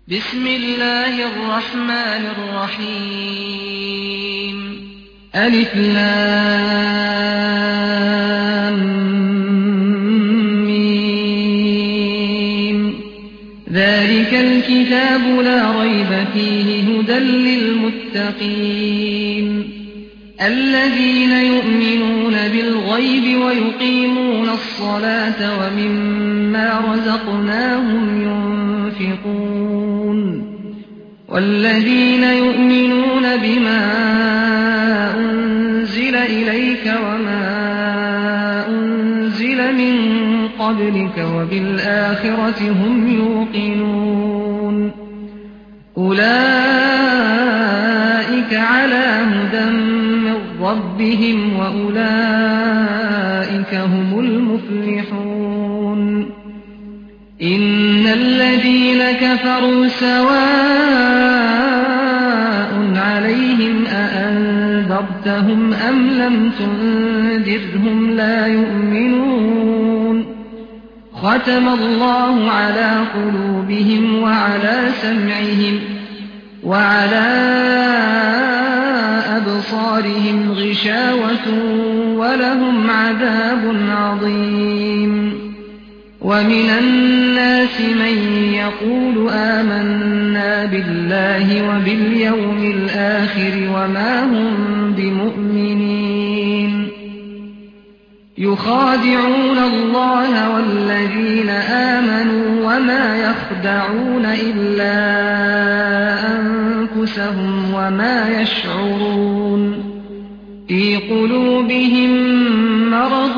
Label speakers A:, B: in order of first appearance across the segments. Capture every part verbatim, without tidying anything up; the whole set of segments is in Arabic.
A: بسم الله الرحمن الرحيم ألف لام ميم ذلك الكتاب لا ريب فيه هدى للمتقين الذين يؤمنون بالغيب ويقيمون الصلاة ومما رزقناهم ينفقون والذين يؤمنون بما أنزل إليك وما أنزل من قبلك وبالآخرة هم يوقنون أولئك على هدى من ربهم وأولئك هم المفلحون إن الذين كفروا سواء عليهم أأنذرتهم أم لم تنذرهم لا يؤمنون ختم الله على قلوبهم وعلى سمعهم وعلى أبصارهم غشاوة ولهم عذاب عظيم ومن الناس من يقول آمنا بالله وباليوم الآخر وما هم بمؤمنين يخادعون الله والذين آمنوا وما يخدعون إلا أنفسهم وما يشعرون في قلوبهم مرض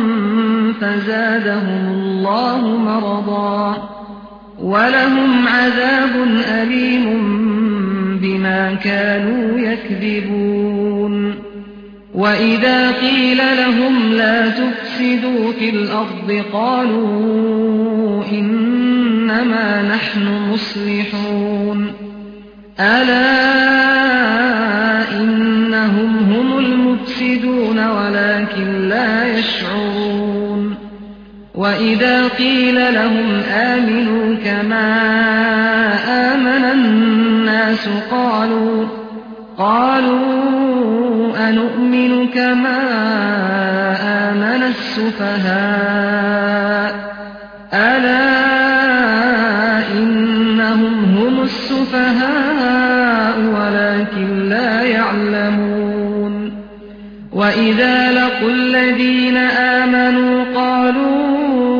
A: فزادهم الله مرضا ولهم عذاب أليم بما كانوا يكذبون وإذا قيل لهم لا تفسدوا في الأرض قالوا إنما نحن مصلحون ألا إنهم هم المفسدون ولكن لا يشعرون وإذا قيل لهم آمنوا كما آمن الناس قالوا قالوا أنؤمن كما آمن السفهاء ألا إنهم هم السفهاء ولكن لا يعلمون وإذا لقوا الذين آمنوا قالوا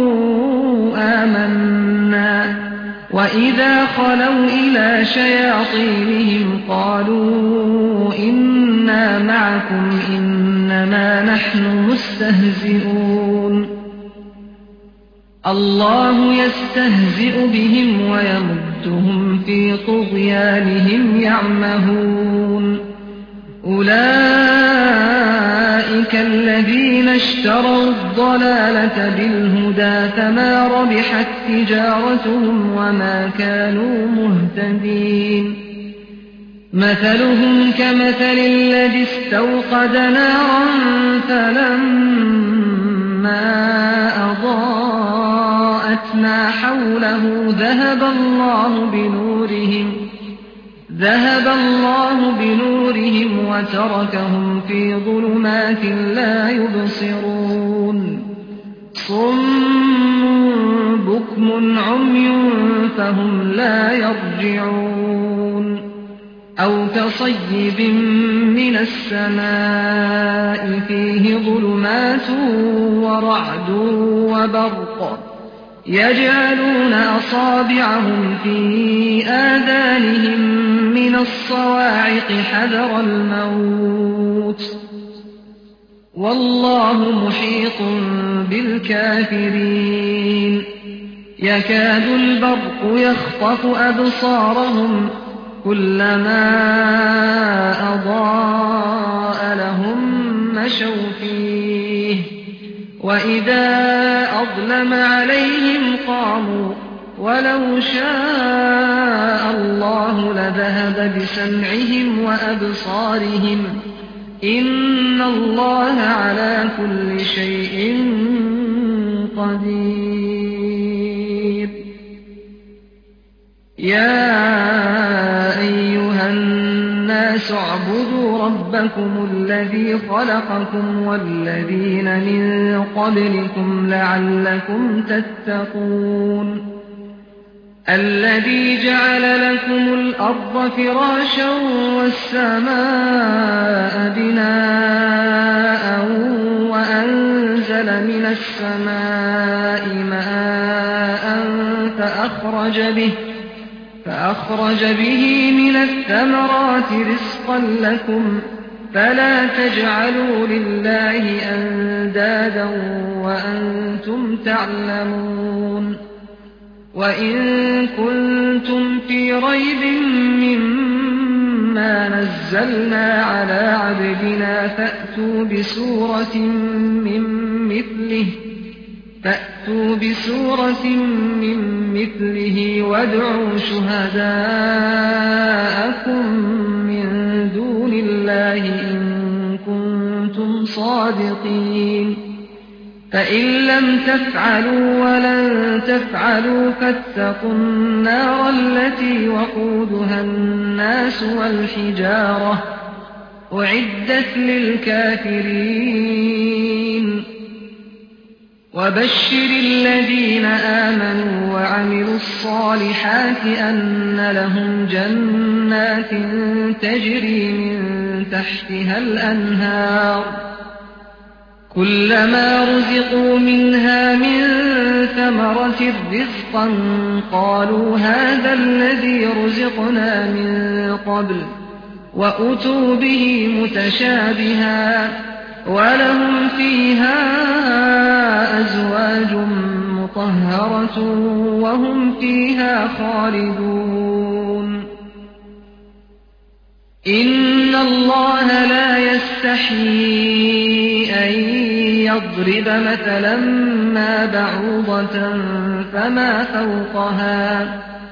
A: آمنا وإذا خلوا إلى شياطينهم قالوا إنا معكم إنما نحن مستهزئون الله يستهزئ بهم ويمدهم في طغيانهم يعمهون أولئك الذين اشتروا الضلالة بالهدى فما ربحت تجارتهم وما كانوا مهتدين مثلهم كمثل الذي استوقد نارا فلما أضاءت ما حوله ذهب الله بنورهم ذهب الله بنورهم وتركهم في ظلمات لا يبصرون صم بكم عمي فهم لا يرجعون أو كصيب من السماء فيه ظلمات ورعد وبرق يجعلون أصابعهم في آذانهم من الصواعق حذر الموت والله محيط بالكافرين يكاد البرق يخطف أبصارهم كلما أضاء لهم مشوا فيه وإذا أظلم عليهم قاموا ولو شاء الله لذهب بسمعهم وأبصارهم إن الله على كل شيء قدير يا أيها الناس اعبدوا ربكم الذي خلقكم والذين من قبلكم لعلكم تتقون الذي جعل لكم الأرض فراشا والسماء بناء وأنزل من السماء ماء فأخرج به فأخرج به من الثمرات رزقا لكم فلا تجعلوا لله أندادا وأنتم تعلمون وإن كنتم في ريب مما نزلنا على عبدنا فأتوا بسورة من مثله فأتوا بسورة من مثله وادعوا شهداءكم من دون الله إن كنتم صادقين فإن لم تفعلوا ولن تفعلوا فاتقوا النار التي وقودها الناس والحجارة أعدت للكافرين وبشر الذين آمنوا وعملوا الصالحات أن لهم جنات تجري من تحتها الأنهار كلما رزقوا منها من ثمرة رزقا قالوا هذا الذي رزقنا من قبل وأتوا به متشابها ولهم فيها أزواج مطهرة وهم فيها خالدون إن الله لا يستحيي أن يضرب مثلا ما بعوضة فما فوقها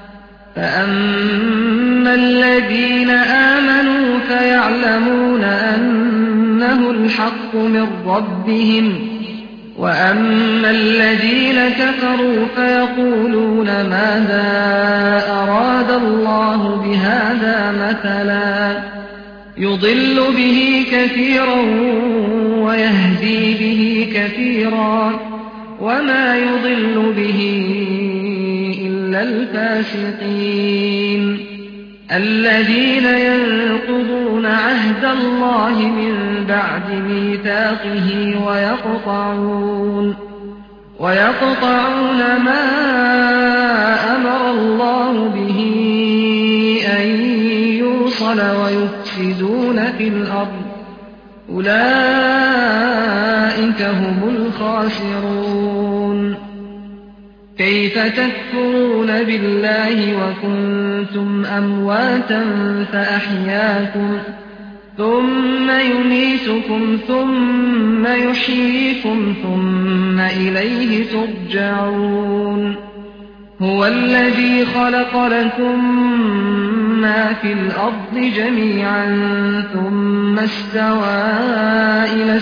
A: فأما الذين آمنوا فيعلمون أنه الحق من ربهم وأما الذين كفروا فيقولون ماذا أراد الله بهذا مثلا يضل به كثيرا ويهدي به كثيرا وما يضل به إلا الفاسقين الذين ينقضون عهد الله من بعد ميثاقه ويقطعون ويقطعون ما أمر الله به أن يوصل ويفسدون في الأرض أولئك هم الخاسرون كيف تكفرون بالله وكنتم أمواتا فأحياكم ثم يميتكم ثم يحييكم ثم إليه ترجعون هو الذي خلق لكم ما في الأرض جميعا ثم استوى إلى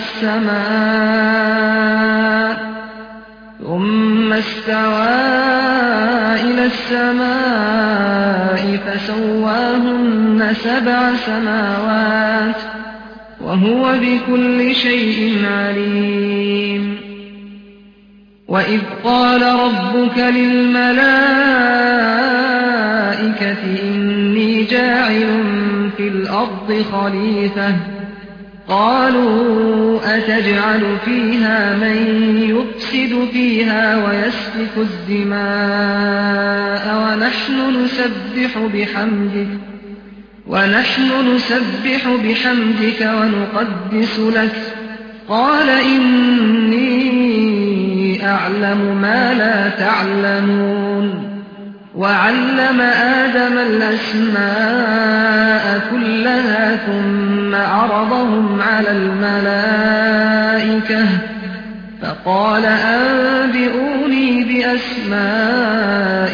A: السماء ثم استوى إلى السماء فسواهن سبع سماوات وهو بكل شيء عليم وإذ قال ربك للملائكة إني جاعل في الأرض خليفة قالوا أتجعل فيها من يفسد فيها ويسفك الدماء ونحن نسبح بحمدك ونحن نسبح بحمدك ونقدس لك قال إني أعلم ما لا تعلمون وعلم آدم الأسماء كلها ثم عرضهم على الملائكة فقال أنبئوني بأسماء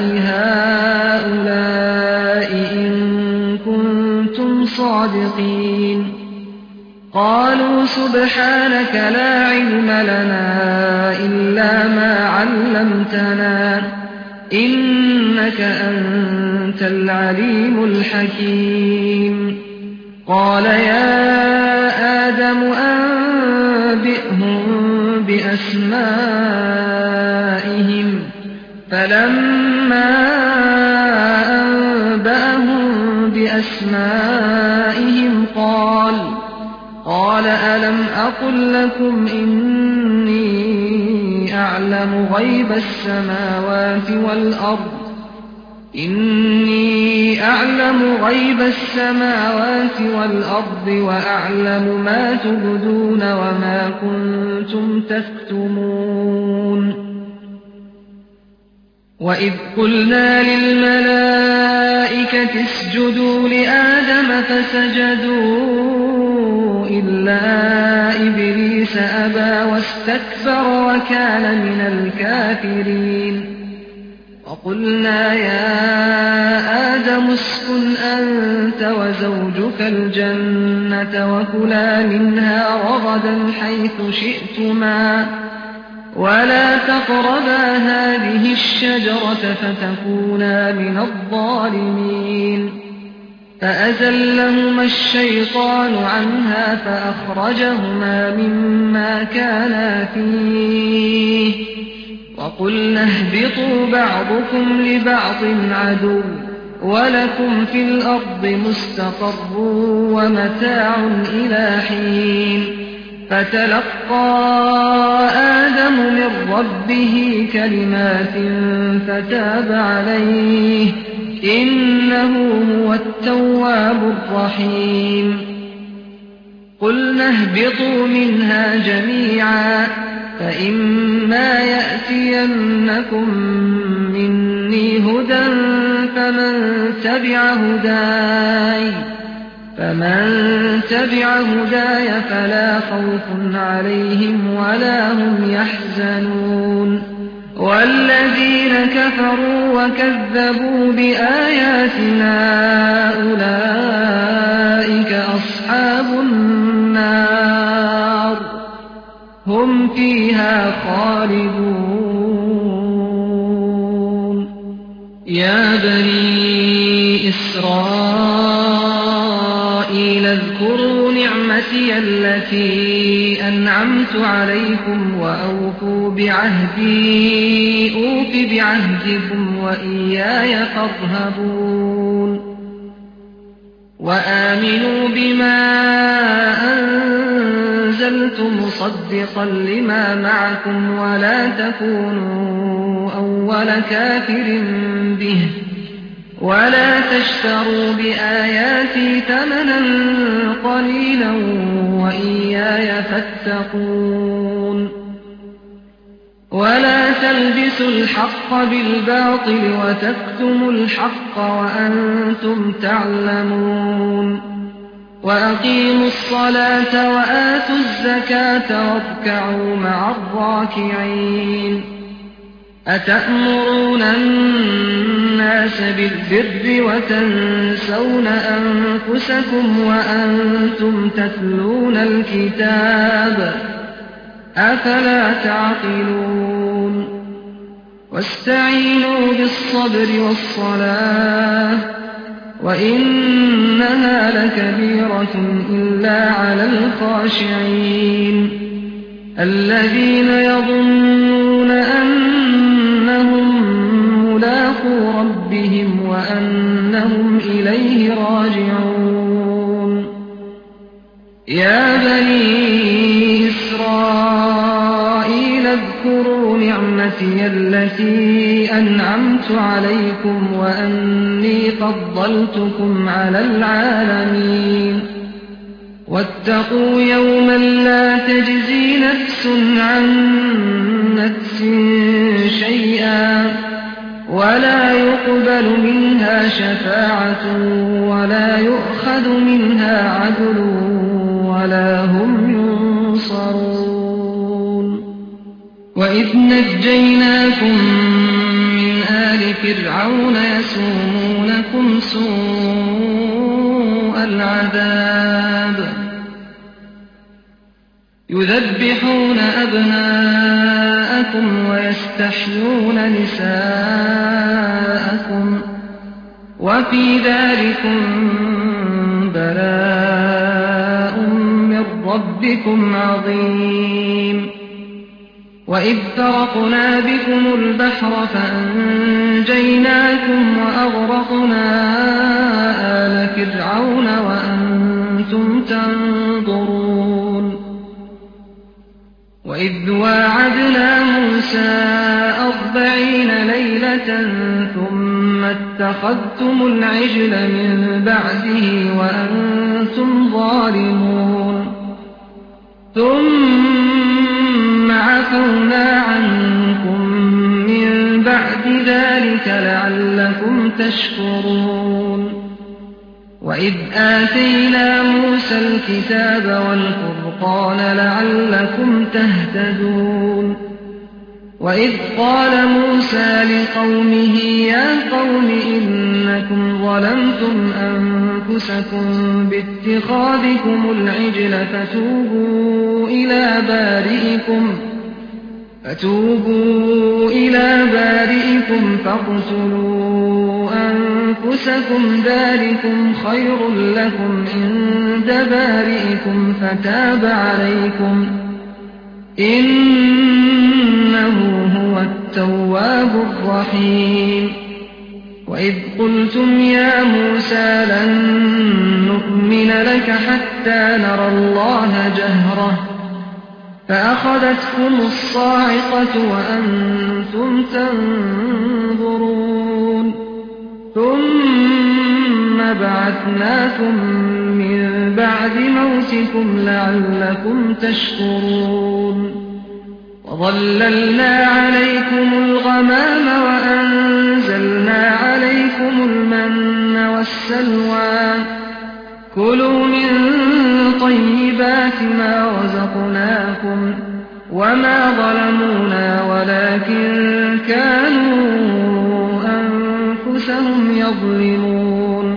A: هؤلاء إن كنتم صادقين قالوا سبحانك لا علم لنا إلا ما علمتنا إنك أنت أنت العليم الحكيم قال يا آدم أنبئهم بأسمائهم فلما أنبأهم بأسمائهم قال قال ألم أقل لكم إني أعلم غيب السماوات والأرض إني أعلم غيب السماوات والأرض وأعلم ما تبدون وما كنتم تكتمون وإذ قلنا للملائكة اسجدوا لآدم فسجدوا إلا إبليس أبى واستكبر وكان من الكافرين وقلنا يا آدم اسكن أنت وزوجك الجنة وكلا منها رغدا حيث شئتما ولا تقربا هذه الشجرة فتكونا من الظالمين فأزلهما الشيطان عنها فأخرجهما مما كانا فيه وقلنا اهبطوا بعضكم لبعض عدو ولكم في الأرض مستقر ومتاع إلى حين فتلقى آدم من ربه كلمات فتاب عليه إنه هو التواب الرحيم قلنا اهبطوا منها جميعا فإما يأتينكم مني هدى فمن تبع هداي فمن تبع هداي فلا خوف عليهم ولا هم يحزنون والذين كفروا وكذبوا بآياتنا أولئك أصحاب النار هم فيها خالدون يا بني إسرائيل اذكروا نعمتي التي أنعمت عليكم وأوفوا بعهدي أوف بعهدكم وإياي فارهبون وآمنوا بما أنزلت مصدقا لما معكم ولا تكونوا أول كافر به ولا تشتروا بآياتي ثمنا قليلا وإياي فاتقون ولا تلبسوا الحق بالباطل وتكتموا الحق وأنتم تعلمون وأقيموا الصلاة وآتوا الزكاة واركعوا مع الراكعين أتأمرون الناس بالبر وتنسون أنفسكم وأنتم تتلون الكتاب أفلا تعقلون واستعينوا بالصبر والصلاة وإنها لكبيرة إلا على الخاشعين الذين يظنون أنهم ملاقو ربهم وأنهم إليه راجعون يا بني إسرائيل اذكروا نعمتي التي أنعمت عليكم وأني فضلتكم على العالمين واتقوا يوما لا تجزي نفس عن نفس شيئا ولا يقبل منها شفاعة ولا يؤخذ منها عدل ولا هم ينصرون وإذ نجيناكم من آل فرعون يسومونكم سوء العذاب يذبحون أبناءكم ويستحيون نساءكم وفي ذلكم بلاء من ربكم عظيم. وإذ فرقنا بكم البحر فأنجيناكم وأغرقنا آل فرعون وأنتم تنظرون. وإذ واعدنا موسى أربعين ليلة ثم اتخذتم العجل من بعده وأنتم ظالمون. ثم عفونا عنكم من بعد ذلك لعلكم تشكرون. وإذ آتينا موسى الكتاب والفرقان لعلكم تهتدون. وإذ قال موسى لقومه يا قوم إنكم ظلمتم أنفسكم باتخاذكم العجل فتوبوا إلى بارئكم فتوبوا إلى بارئكم فاقتلوا أنفسكم ذلكم خير لكم عند بارئكم فتاب عليكم إنه هو التواب الرحيم. وإذ قلتم يا موسى لن نؤمن لك حتى نرى الله جهرة فأخذتكم الصاعقة وأنتم تنظرون. ثم بعثناكم من بعد موتكم لعلكم تشكرون. وظللنا عليكم الغمام وأنزلنا عليكم المن والسلوى كلوا من طيبات ما رزقناكم وما ظلمونا ولكن كانوا أنفسهم يظلمون.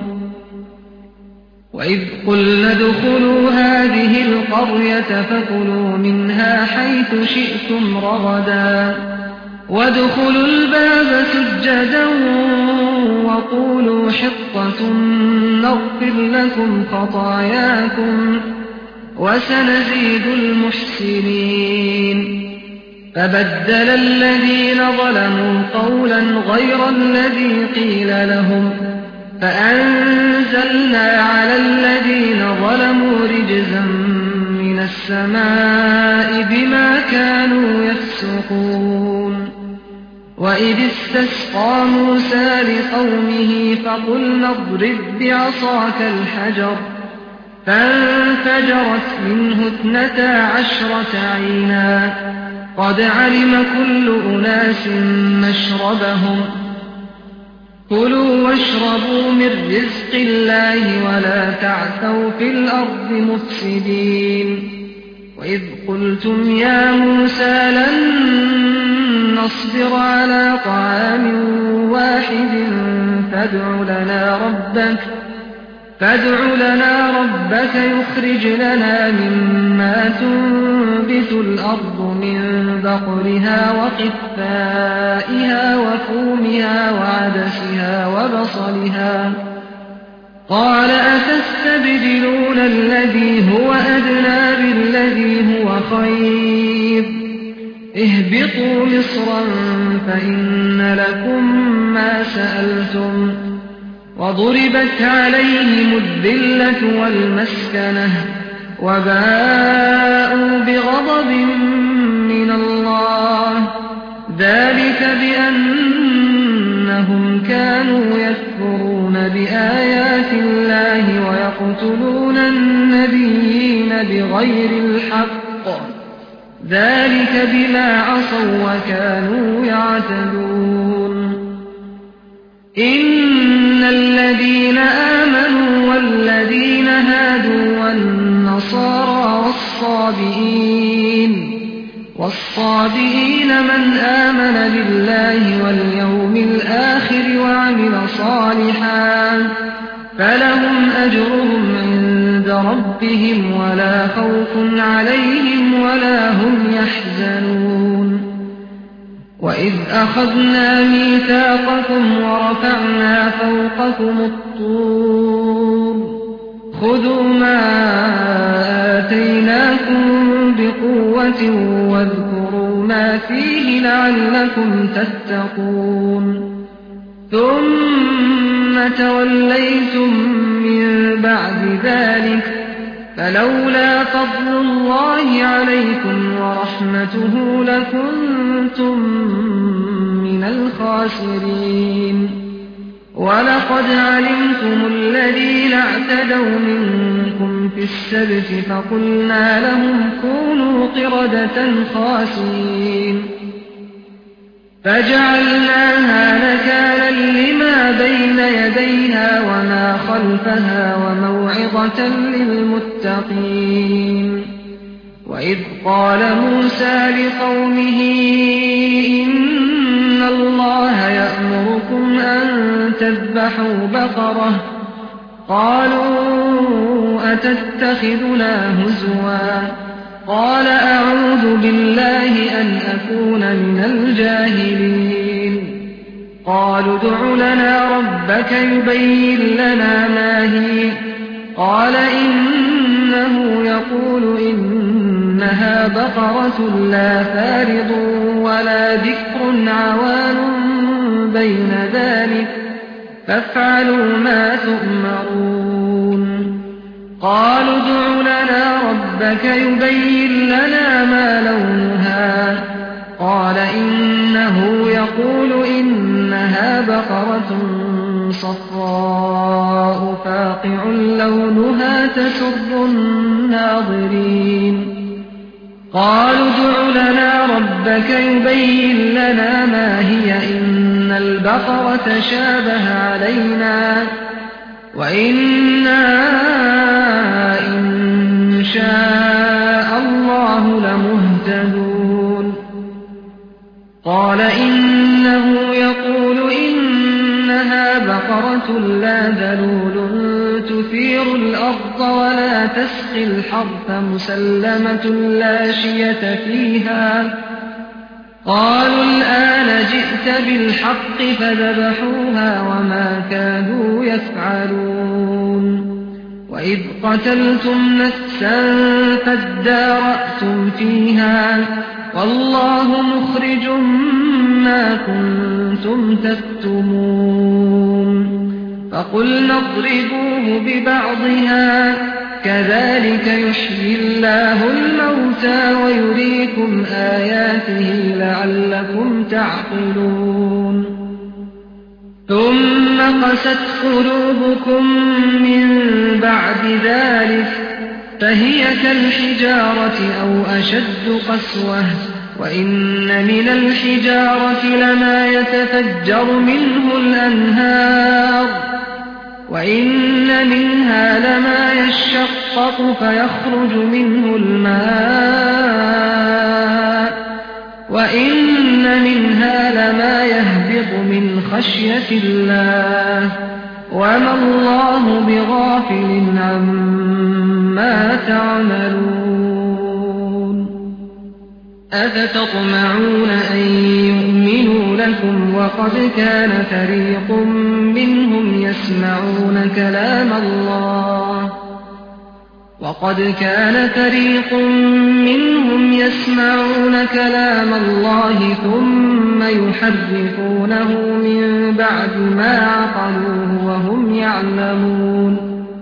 A: وإذ قلنا ادخلوا هذه القرية فكلوا منها حيث شئتم رغدا وادخلوا الباب سجدا وقولوا حطة نغفر لكم خطاياكم وسنزيد المحسنين. فبدل الذين ظلموا قولا غير الذي قيل لهم فأنزلنا على الذين ظلموا رجزا من السماء بما كانوا يفسقون. وإذ استسقى موسى لقومه فقلنا اضرب بعصاك الحجر فانفجرت منه اثنتا عشرة عينا قد علم كل أناس مشربهم كلوا واشربوا من رزق الله ولا تعثوا في الأرض مفسدين. وإذ قلتم يا موسى لن نصبر على طعام واحد فادع لنا ربك فادع لنا ربك يخرج لنا مما تنبت الأرض من بقلها وقثائها وفومها وعدسها وبصلها قال أتستبدلون الذي هو أدنى بالذي هو خير اهبطوا مصرا فإن لكم ما سألتم وضربت عليهم الذلة والمسكنة وباءوا بغضب من الله ذلك بأنهم كانوا يكفرون بآيات الله ويقتلون النبيين بغير الحق ذلك بما عصوا وكانوا يعتدون. إن الذين آمنوا والذين هادوا والنصارى والصابئين والصابئين من آمن بالله واليوم الآخر وعمل صالحا فلهم أجرهم عند ربهم ولا خوف عليهم ولا هم يحزنون. وإذ أخذنا ميثاقكم ورفعنا فوقكم الطور خذوا ما آتيناكم بقوة واذكروا ما فيه لعلكم تتقون ثم توليتم من بعد ذلك فلولا فضل الله عليكم ورحمته لكنتم من الخاسرين ولقد علمتم الذين اعتدوا منكم في السبت فقلنا لهم كونوا قردة خاسئين فجعلناها نكالا لما بين يديها وما خلفها وموعظة للمتقين وإذ قال موسى لقومه إن الله يأمركم أن تذبحوا بقرة قالوا أتتخذنا هزوا قال أعوذ بالله أن أكون من الجاهلين قالوا ادع لنا ربك يبين لنا ما هي قال إنه يقول إنها بقرة لا فارض ولا بكر عوان بين ذلك فافعلوا ما تؤمرون قالوا ادع لنا ربك يبين لنا ما لونها قال إنه يقول إنها بقرة صفراء فاقع لونها تسر الناظرين قالوا ادع لنا ربك يبين لنا ما هي إن البقرة شابه علينا وإنا إن شاء الله لمهتدون قال إنه يقول إنها بقرة لا ذلول تثير الأرض ولا تسقي الحرث مسلمة لا شية فيها قالوا الآن جئت بالحق فذبحوها وما كانوا يفعلون وإذ قتلتم نفسا فادارأتم فيها والله مخرج ما كنتم تكتمون فقلنا اضربوه ببعضها كذلك يحيي الله الموتى ويريكم آياته لعلكم تعقلون ثم قست قلوبكم من بعد ذلك فهي كالحجارة أو أشد قسوة وإن من الحجارة لما يتفجر منه الأنهار وإن منها لما يشقق فيخرج منه الماء وإن منها لما يهبط من خشية الله وما الله بغافل عما تعملون أفتطمعون أن يؤمنوا لكم وقد كان فريق منهم يسمعون كلام الله وقد كان فريق منهم يسمعون كلام الله ثم يحرفونه من بعد ما عقلوه وهم يعلمون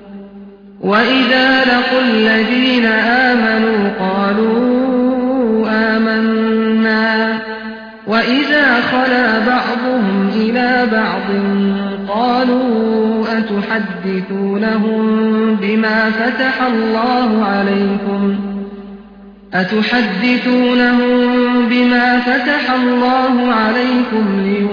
A: وإذا لقوا الذين آمنوا قالوا آمنا وإذا خلا بعضهم إلى بعض قالوا أتحدثونهم بما فتح الله عليكم أتحدثونهم بما فتح الله عليكم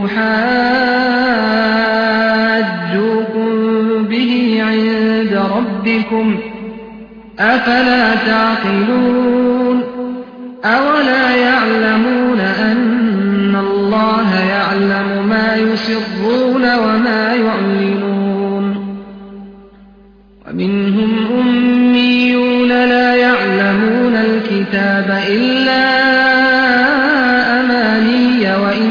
A: ليحاجوكم به عند ربكم أفلا تعقلون أولا يعلمون أن الله يعلم ما يسرون وما يعلنون ومنهم أميون لا يعلمون الكتاب إلا أماني وإن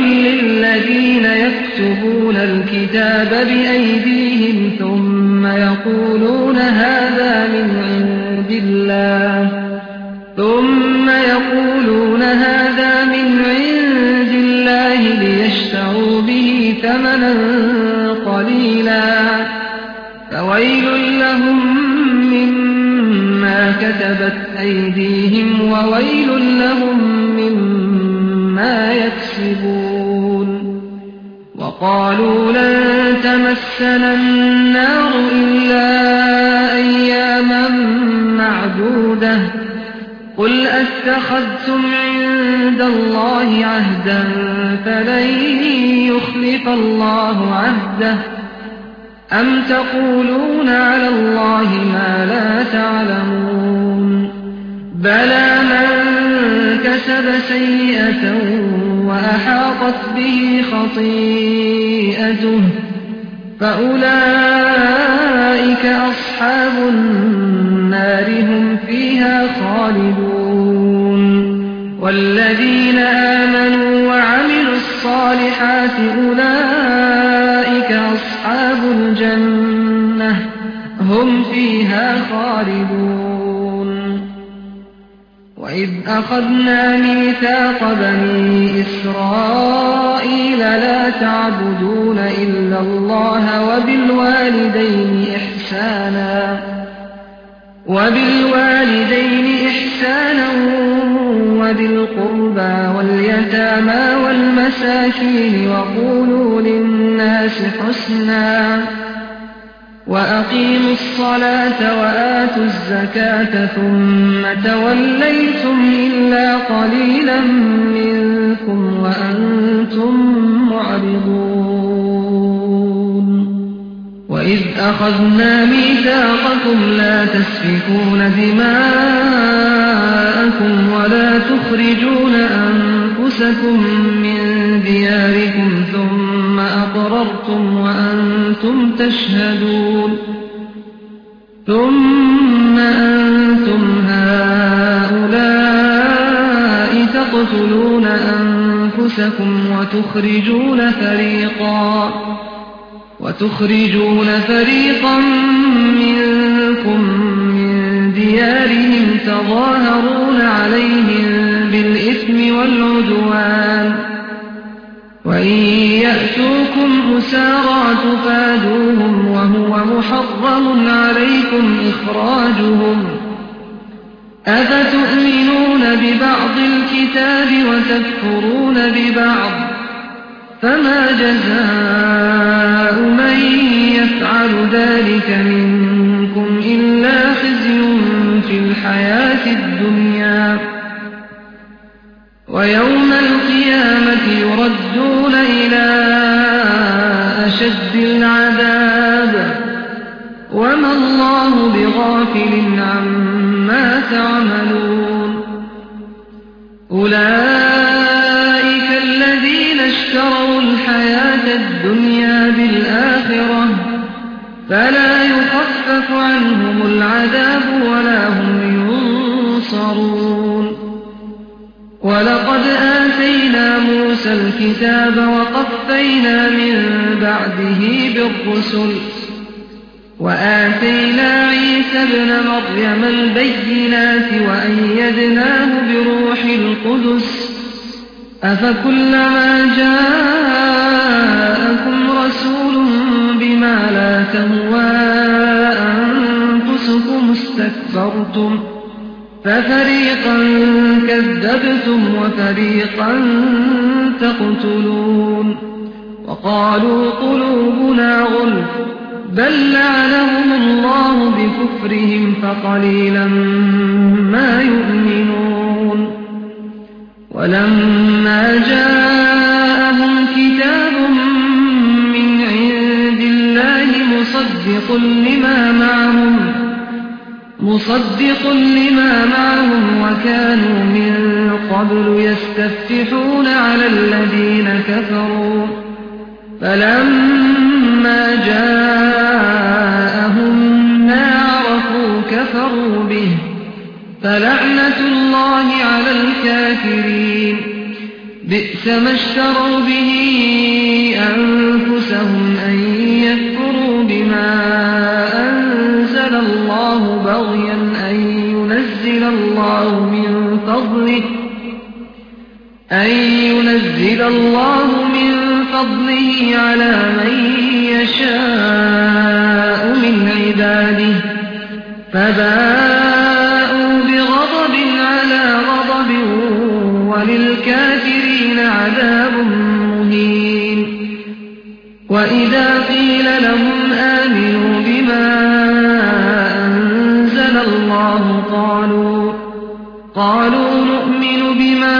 A: للذين يكتبون الكتاب بأيديهم ثم يقولون هذا من عند الله ثم يقولون هذا من عند الله ليشتروا به ثمنا قليلا فويل لهم مما كتبت أيديهم وويل لهم مما يكسبون وقالوا لن تمسنا النار إلا أياما معدودة قل أتخذتم عند الله عهدا فلن يخلف الله عهده أم تقولون على الله ما لا تعلمون بلى من كسب سيئة وأحاطت به خطيئته فأولئك أصحاب النار هم فيها خالدون والذين آمنوا وعملوا الصالحات أولئك أصحاب الجنة هم فيها خالدون وإذ أخذنا ميثاق بني إسرائيل لا تعبدون إلا الله وبالوالدين إحسانا وبالوالدين إحسانا وذي القربى واليتامى والمساكين وقولوا للناس حسنا وأقيموا الصلاة وآتوا الزكاة ثم توليتم إلا قليلا منكم وأنتم معرضون وإذ أخذنا ميثاقكم لا تسفكون دماءكم ولا تخرجون أنفسكم من دياركم ثم أقررتم وأنتم تشهدون ثم أنتم هؤلاء تقتلون أنفسكم وتخرجون فريقا وتخرجون فريقا منكم من ديارهم تظاهرون عليهم بالإثم والعدوان وإن يأتوكم أسارى تفادوهم وهو محرم عليكم إخراجهم أفتؤمنون ببعض الكتاب وتكفرون ببعض فما جزاء من يفعل ذلك منكم إلا خزي في الحياة الدنيا ويوم القيامة يردون إلى أشد العذاب وما الله بغافل عما تعملون أولئك الذين اشتروا الحياة الدنيا بالآخرة فلا يخفف عنهم العذاب ولا هم ينصرون ولقد آتينا موسى الكتاب وقفينا من بعده بالرسل وآتينا عيسى ابن مريم البينات وأيدناه بروح القدس أفكلما جاءكم رسول بما لا تهوى أنفسكم استكبرتم ففريقا كذبتم وفريقا تقتلون وقالوا قلوبنا غلف بل لعنهم الله بكفرهم فقليلا ما يؤمنون ولما جاءهم كتاب من عند الله مصدق لما معهم مصدق لما معهم وكانوا من قبل يستفتحون على الذين كفروا فلما جاءهم ما عرفوا كفروا به فلعنة الله على الكافرين بئس ما اشتروا به أنفسهم أن يكفروا بما أنزل الله بغيا أن ينزل الله من فضله أن ينزل الله من فضله على من يشاء من عباده فباءوا بغضب على غضب وللكافرين عذاب مهين. وإذا قيل لهم آمنوا بما أنزل الله قالوا قالوا نؤمن بما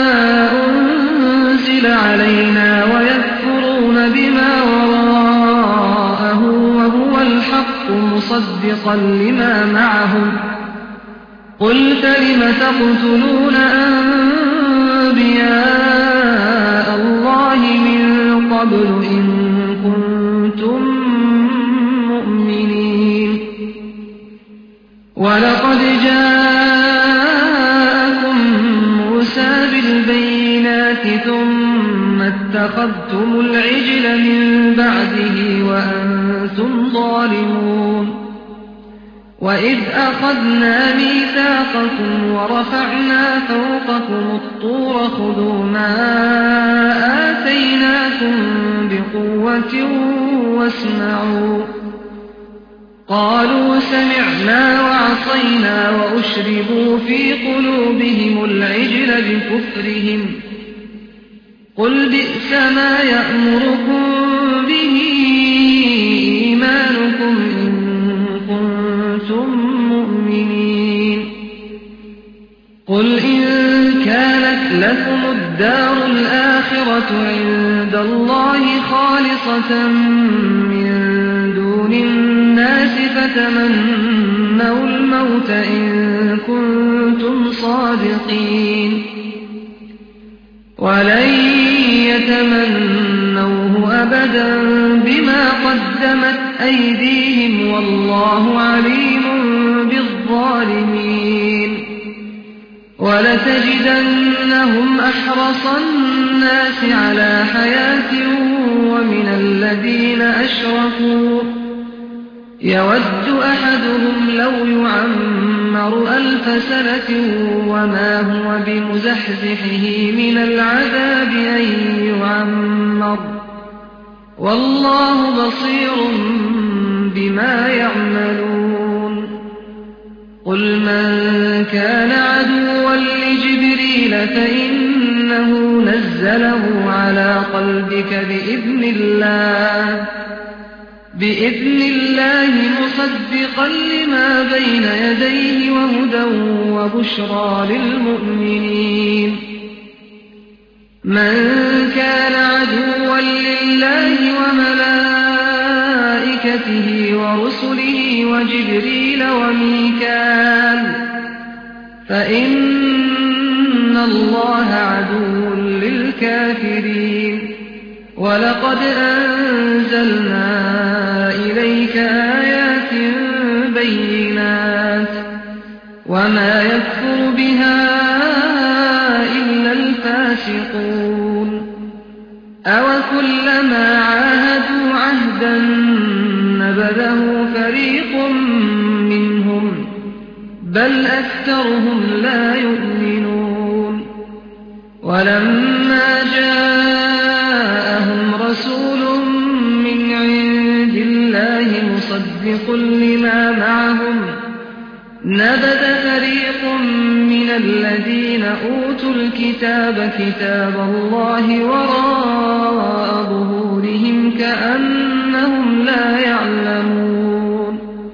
A: أنزل علينا ويكفرون بما وراءه وهو الحق مصدقا لما معهم قل فلم تقتلون أنبياء الله من قبل إن كنتم مؤمنين. ولقد جاءكم موسى بالبينات ثم اتخذتم العجل من بعده وأنتم ظالمون. وإذ أخذنا ميثاقكم ورفعنا فوقكم الطور خذوا ما آتيناكم بقوة واسمعوا قالوا سمعنا وعصينا وأشربوا في قلوبهم العجل بكفرهم قل بئس ما يأمركم به إيمانكم إن كنتم مؤمنين. قل إن كانت لكم الدار الآخرة عند الله خالصة من دون الناس فتمنوا الموت إن كنتم صادقين ولن يتمنوه أبدا بما قدمت أيديهم والله عليم بالظالمين. ولتجدنهم أحرص الناس على حياة ومن الذين أشركوا يود أحدهم لو يعمر ألف سنة وما هو بمزحزحه من العذاب أن يعمر والله بصير بما يعملون. قل من كان عدوا لجبريل فإنه نزله على قلبك بإذن الله بإذن الله مصدقا لما بين يديه وهدى وبشرى للمؤمنين. من كان عدوا لله وملائكته ورسله وجبريل وميكال فإن الله عدو للكافرين. ولقد أنزلنا إليك آيات بينات وما يكفر بها إلا الفاسقون. أوكلما عاهدوا عهدا نبذه فريق منهم بل أكثرهم لا يؤمنون. ولما جاءهم رسول من عند الله مصدق لما معهم نبذ فريق من الذين أوتوا الكتاب كتاب الله وراء ظهورهم كأنهم لا يعلمون.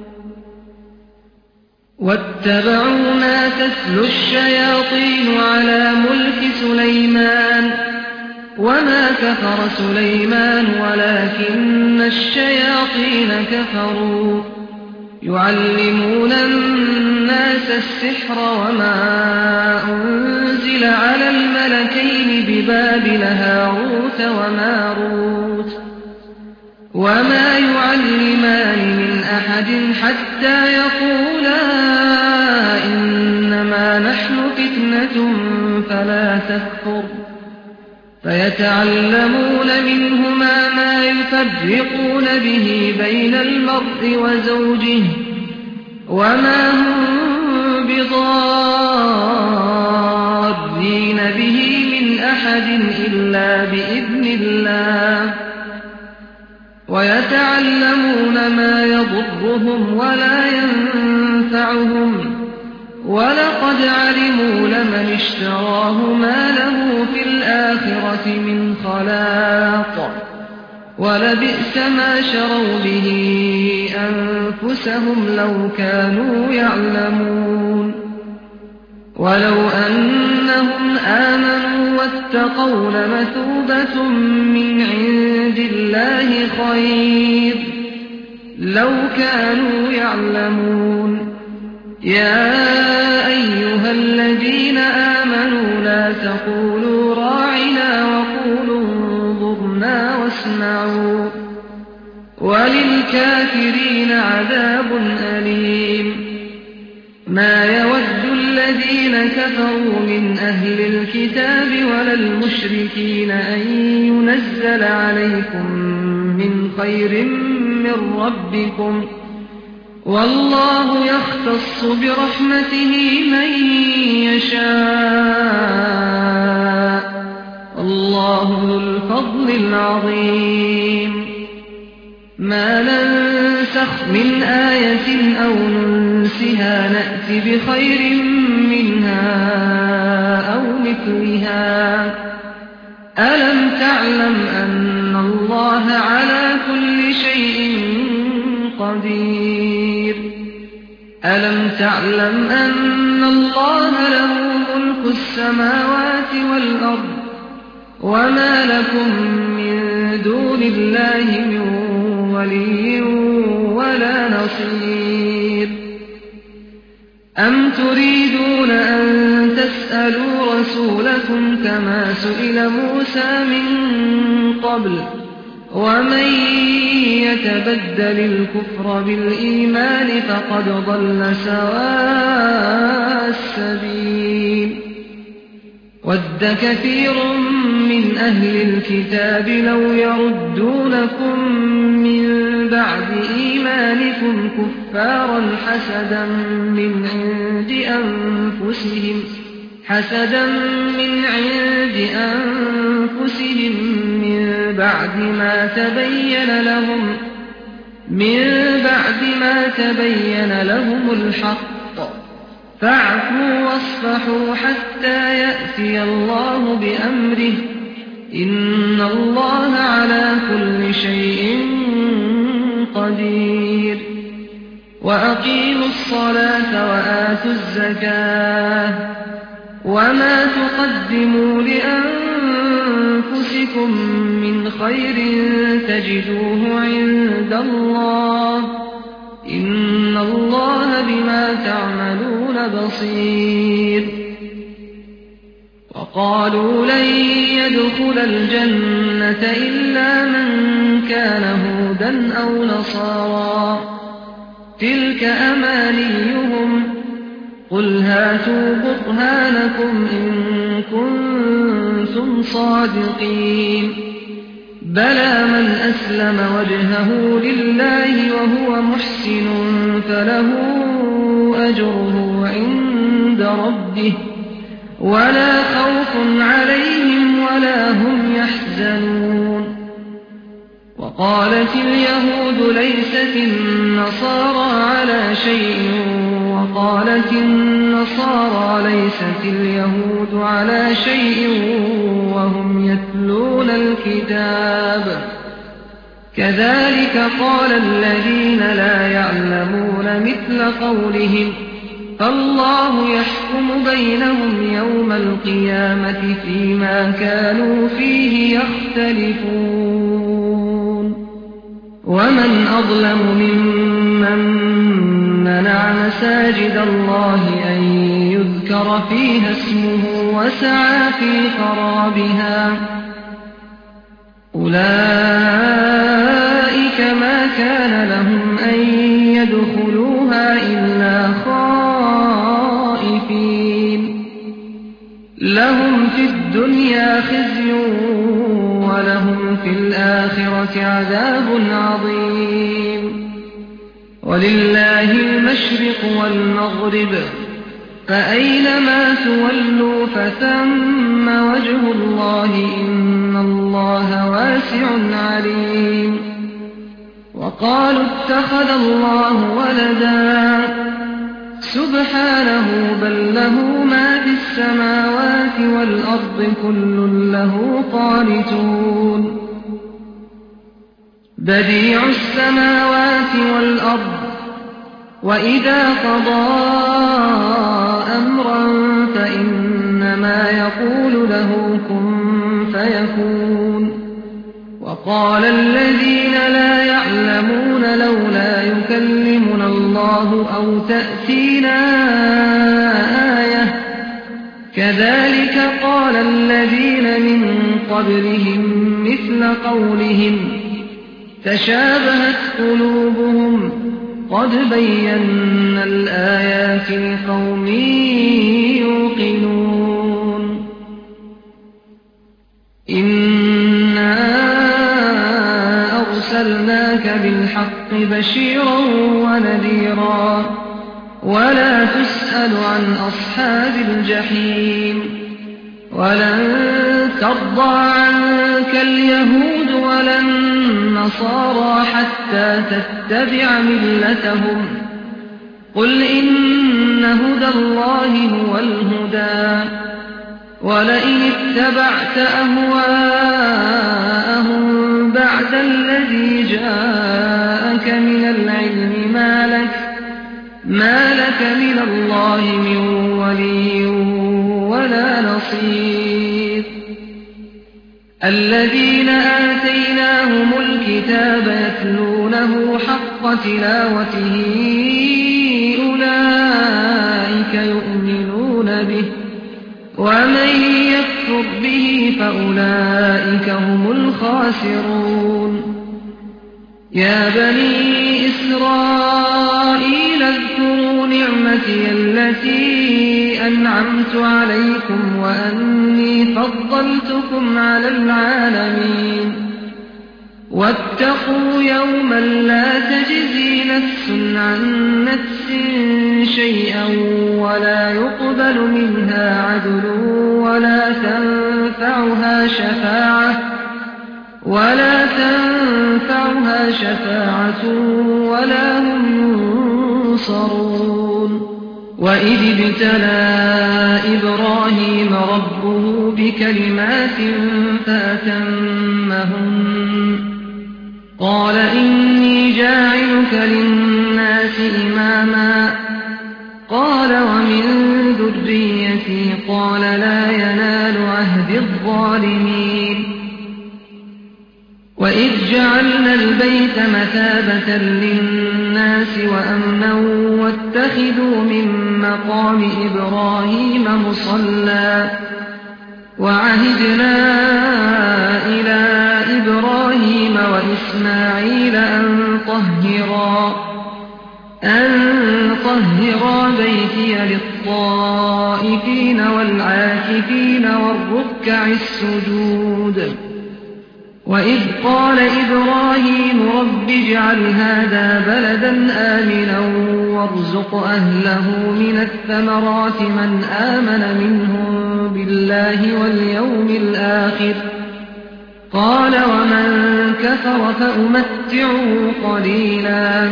A: واتبعوا ما تتلو الشياطين على ملك سليمان وما كفر سليمان ولكن الشياطين كفروا يعلمون الناس السحر وما أنزل على الملكين ببابل هاروت وماروت وما يعلمان من أحد حتى يقولا إنما نحن فتنة فلا تكفر ويتعلمون منهما ما يفرقون به بين المرء وزوجه وما هم بضارين به من أحد إلا بإذن الله ويتعلمون ما يضرهم ولا ينفعهم ولقد علموا لمن اشتراه ما له في الآخرة من خلاق ولبئس ما شروا به أنفسهم لو كانوا يعلمون ولو أنهم آمنوا واتقوا لمثوبة من عند الله خير لو كانوا يعلمون يا أيها الذين آمنوا لا تقولوا راعنا وقولوا انظرنا واسمعوا وللكافرين عذاب أليم ما يود الذين كفروا من أهل الكتاب ولا المشركين أن ينزل عليكم من خير من ربكم والله يختص برحمته من يشاء الله ذو الفضل العظيم ما ننسخ من آية أو ننسها نأت بخير منها أو مثلها ألم تعلم أن الله على كل شيء قدير ألم تعلم أن الله له ملك السماوات والأرض وما لكم من دون الله من ولي ولا نصير أم تريدون أن تسألوا رسولكم كما سئل موسى من قبل ومن يتبدل الكفر بالإيمان فقد ضل سواء السبيل ود كثير من أهل الكتاب لو يردونكم من بعد إيمانكم كفارا حسدا من عند أنفسهم حسدا من عند أنفسهم من بعد ما تبين لهم من بعد ما تبين لهم الحق فاعفوا واصفحوا حتى يأتي الله بأمره إن الله على كل شيء قدير وأقيموا الصلاة وآتوا الزكاة وما تقدموا لأنفسكم من خير تجدوه عند الله إن الله بما تعملون بصير وقالوا لن يدخل الجنة إلا من كان هودا أو نصارى تلك أمانيهم قل هاتوا برهانكم إن كنتم صادقين بلى من أسلم وجهه لله وهو محسن فله أجره عند ربه ولا خوف عليهم ولا هم يحزنون وقالت اليهود ليست النصارى على شيء وقالت النصارى ليست اليهود على شيء وهم يتلون الكتاب كذلك قال الذين لا يعلمون مثل قولهم فالله يحكم بينهم يوم القيامة فيما كانوا فيه يختلفون ومن أظلم ممن منع مساجد الله أن يذكر فيها اسمه وسعى في خرابها أولئك ما كان لهم أن يدخلوها إلا خائفين لهم في الدنيا خزي في الآخرة عذاب عظيم ولله المشرق والمغرب فأينما تولوا فثم وجه الله إن الله واسع عليم وقالوا اتخذ الله ولدا سبحانه بل له ما في السماوات والأرض كل له قانتون بديع السماوات والأرض وإذا قضى أمرا فإنما يقول له كن فيكون وقال الذين لا يعلمون لولا يكلمنا الله أو تأتينا آية كذلك قال الذين من قبلهم مثل قولهم تشابهت قلوبهم قد بينا الآيات لقوم يوقنون إنا أرسلناك بالحق بشيرا ونذيرا ولا تسأل عن أصحاب الجحيم ولن ترضى عنك اليهود ولا النصارى حتى تتبع ملتهم قل إن هدى الله هو الهدى ولئن اتبعت أهواءهم بعد الذي جاءك من العلم ما لك ما لك من الله من ولي ولا نصير الذين آتيناهم الكتاب يتلونه حق تلاوته أولئك يؤمنون به ومن يكفر به فأولئك هم الخاسرون يا بني إسرائيل اذكروا نعمتي التي أنعمت عليكم وأني فضلتكم على العالمين واتقوا يوما لا تجزي نفس عن نفس شيئا ولا يقبل منها عدل ولا تنفعها شفاعة ولا تنفعها شفاعة ولا هم ينصرون وإذ ابتلى إبراهيم ربه بكلمات فأتمهن قال إني جاعلك للناس إماما قال ومن ذريتي قال لا ينال عهد الظالمين وإذ جعلنا البيت مثابة للناس وأمنا واتخذوا من مقام إبراهيم مصلى وعهدنا إلى إبراهيم وإسماعيل أن طهرا أن طهرا بيتي للطائفين والعاكفين والركع السجود وإذ قال إبراهيم رب اجعل هذا بلدا آمنا وارزق أهله من الثمرات من آمن منهم بالله واليوم الآخر قال ومن كفر فأمتعه قليلا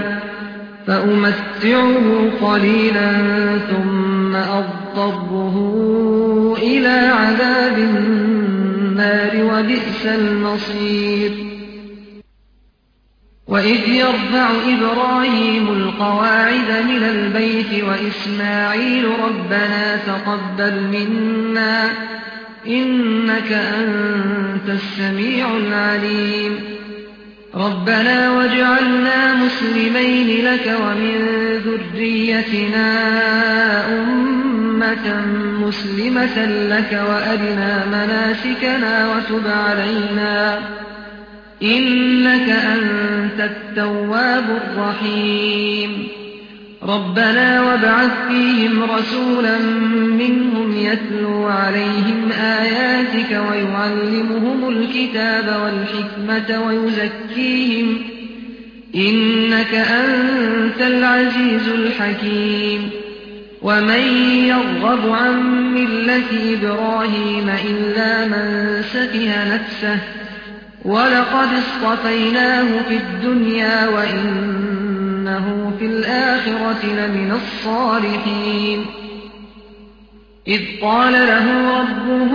A: فأمتعه قليلا ثم أضطره إلى عذاب النار وبئس المصير وإذ يرفع إبراهيم القواعد من البيت وإسماعيل ربنا تقبل منا إنك أنت السميع العليم ربنا واجعلنا مسلمين لك ومن ذريتنا أمة مسلمة لك وأرنا مناسكنا وتب علينا إنك أنت التواب الرحيم ربنا وابعث فيهم رسولا منهم يتلو عليهم آياتك ويعلمهم الكتاب والحكمة ويزكيهم إنك أنت العزيز الحكيم ومن يرغب عن ملة إبراهيم إلا من سفه نفسه ولقد اصطفيناه في الدنيا وإنه في الآخرة لمن الصالحين إذ قال له ربه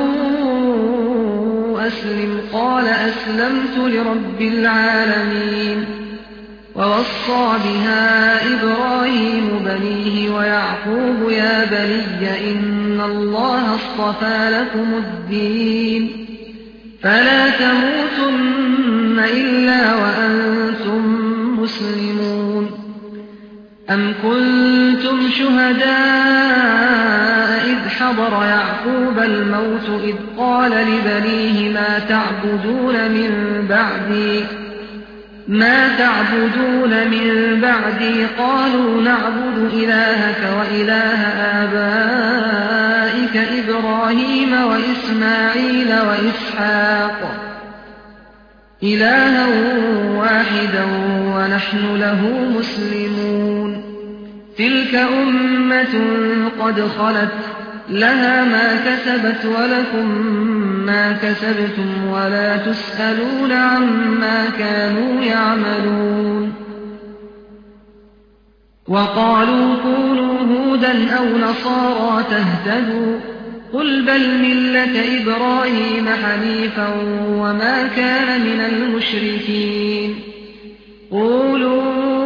A: أسلم قال أسلمت لرب العالمين ووصى بها إبراهيم بنيه ويعقوب يا بني إن الله اصطفى لكم الدين فلا تموتن إلا وأنتم مسلمون أم كنتم شهداء إذ حضر يعقوب الموت إذ قال لبنيه ما تعبدون من بعدي ما تعبدون من بعدي قالوا نعبد إلهك وإله آبائك إبراهيم وإسماعيل وإسحاق إلها واحدا ونحن له مسلمون تلك أمة قد خلت لها ما كسبت ولكم ما كسبتم ولا تسألون عما كانوا يعملون وقالوا كونوا هودا أو نصارى تهتدوا قل بل ملة إبراهيم حنيفا وما كان من المشركين قولوا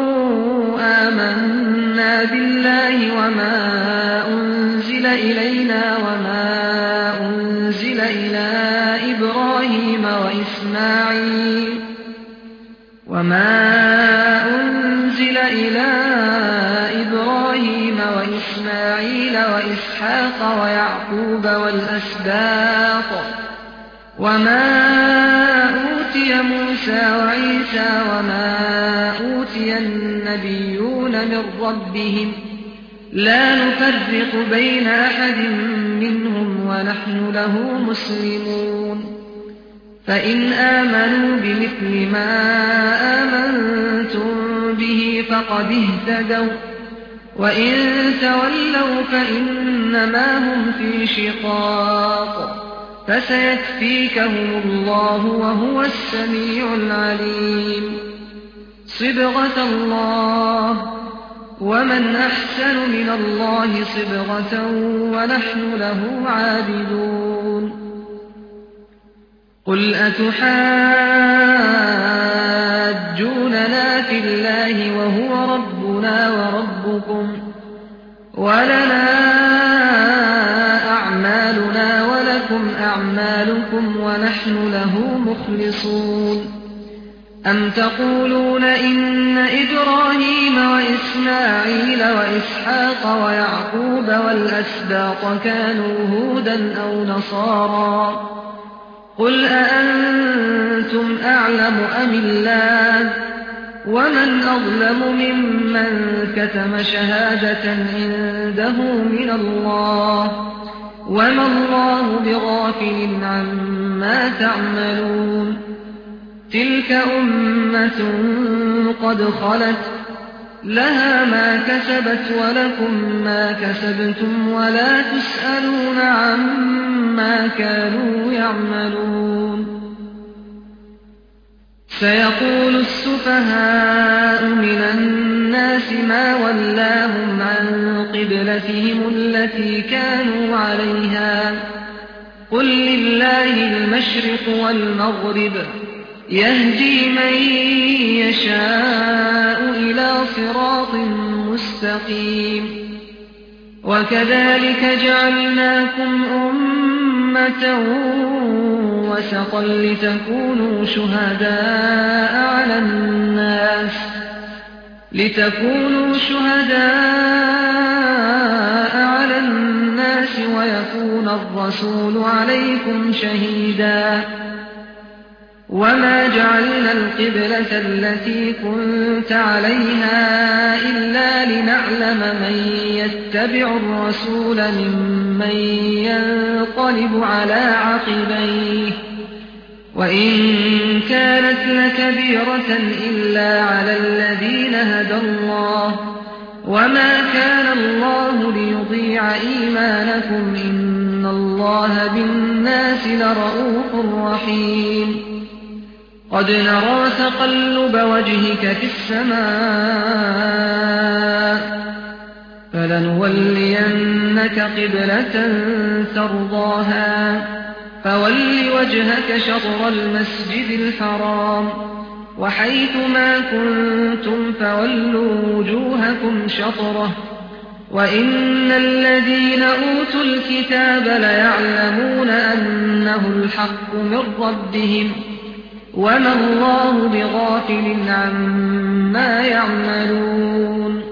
A: آمنا بالله وما أنزل إلينا وما أنزل إلى إبراهيم وإسماعيل وما أنزل إلى إبراهيم وإسماعيل وإسحاق ويعقوب والأسباط وما أوتي موسى وعيسى وما أوتي النبيون من ربهم لا نفرق بين أحد منهم ونحن له مسلمون فإن آمنوا بمثل ما آمنتم به فقد اهتدوا وإن تولوا فإنما هم في شقاق فسيكفيكهم الله وهو السميع العليم صبغة الله ومن أحسن من الله صبغة ونحن له عابدون قل أتحاجوننا في الله وهو ربنا وربكم ولنا أعمالنا ولكم أعمالكم ونحن له مخلصون أم تقولون إن إبراهيم وإسماعيل وإسحاق ويعقوب والأسباط كانوا هودا أو نصارى قل أأنتم أعلم أم الله ومن أظلم ممن كتم شهادة عنده من الله وما الله بغافل عما تعملون تلك أمة قد خلت لها ما كسبت ولكم ما كسبتم ولا تسألون عما كانوا يعملون سيقول السفهاء من الناس ما ولاهم عن قبلتهم التي كانوا عليها قل لله المشرق والمغرب يهدي من يشاء إلى صراط مستقيم وكذلك جعلناكم أمة وسطا لتكونوا شهداء على الناس لتكونوا شهداء على الناس ويكون الرسول عليكم شهيدا وما جعلنا القبلة التي كنت عليها إلا لنعلم من يتبع الرسول ممن ينقلب على عقبيه وإن كانت لكبيرة إلا على الذين هدى الله وما كان الله ليضيع إيمانكم إن الله بالناس لرءوف رحيم قد نرى تقلب وجهك في السماء فلنولينك قبلة ترضاها فول وجهك شطر المسجد الحرام وحيث ما كنتم فولوا وجوهكم شطره وإن الذين أوتوا الكتاب ليعلمون أنه الحق من ربهم وما الله بغافل عما يعملون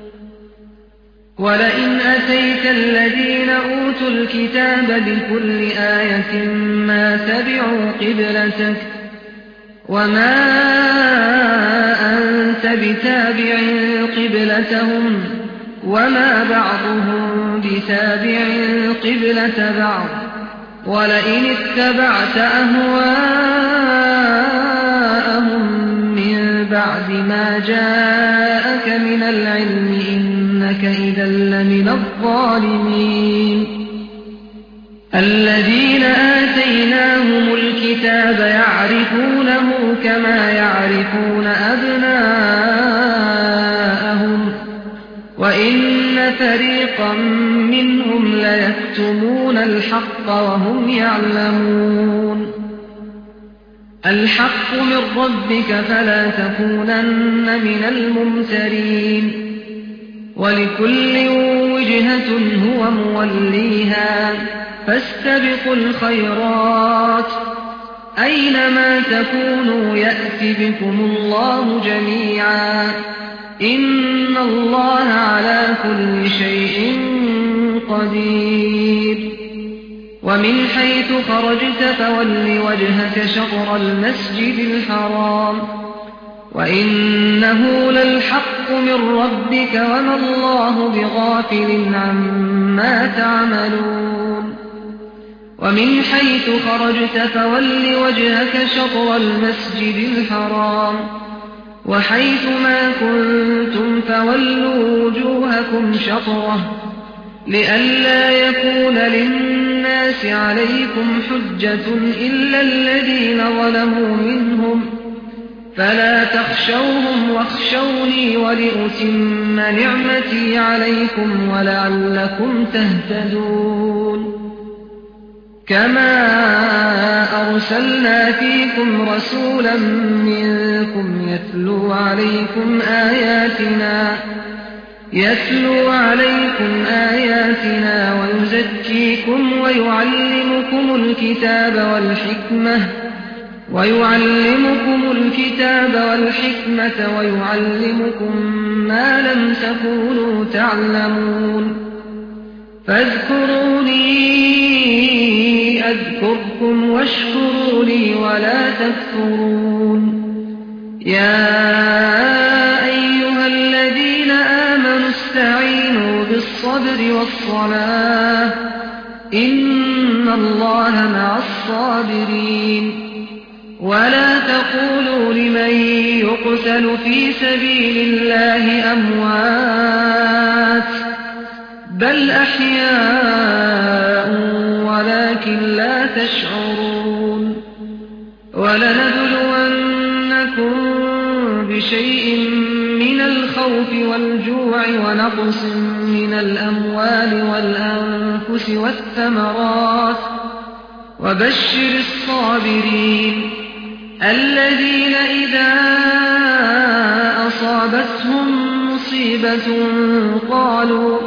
A: ولئن أتيت الذين أوتوا الكتاب بكل آية ما تبعوا قبلتك وما أنت بتابع قبلتهم وما بعضهم بتابع قبلة بعض ولئن اتبعت أهواءهم من بعد ما جاءك من العلم إنك إذا لمن الظالمين الذين آتيناهم الكتاب يعرفونه كما يعرفون أبناءهم وإن فريقا منهم ليكتمون الحق وهم يعلمون الحق من ربك فلا تكونن من الممترين ولكل وجهة هو موليها فاستبقوا الخيرات أينما تكونوا يأت بكم الله جميعا إن الله على كل شيء قدير ومن حيث خرجت فول وجهك شطر المسجد الحرام وإنه للحق من ربك وما الله بغافل عما تعملون ومن حيث خرجت فول وجهك شطر المسجد الحرام وحيث ما كنتم فولوا وجوهكم شطره لئلا يكون للناس عليكم حجة إلا الذين ظلموا منهم فلا تخشوهم واخشوني ولأتم نعمتي عليكم ولعلكم تهتدون كما أرسلنا فيكم رسولا منكم يتلو عليكم آياتنا يتلو عليكم آياتنا ويزكيكم ويعلمكم الكتاب والحكمة ويعلمكم الكتاب والحكمة ويعلمكم ما لم تكونوا تعلمون فاذكروني أذكركم واشكروا لي ولا تكفرون يا أيها الذين آمنوا استعينوا بالصبر والصلاة إن الله مع الصابرين ولا تقولوا لمن يقتل في سبيل الله أموات بل أحياء ولكن لا تشعرون ولنبلونكم بشيء من الخوف والجوع ونقص من الأموال والأنفس والثمرات وبشر الصابرين الذين إذا أصابتهم مصيبة قالوا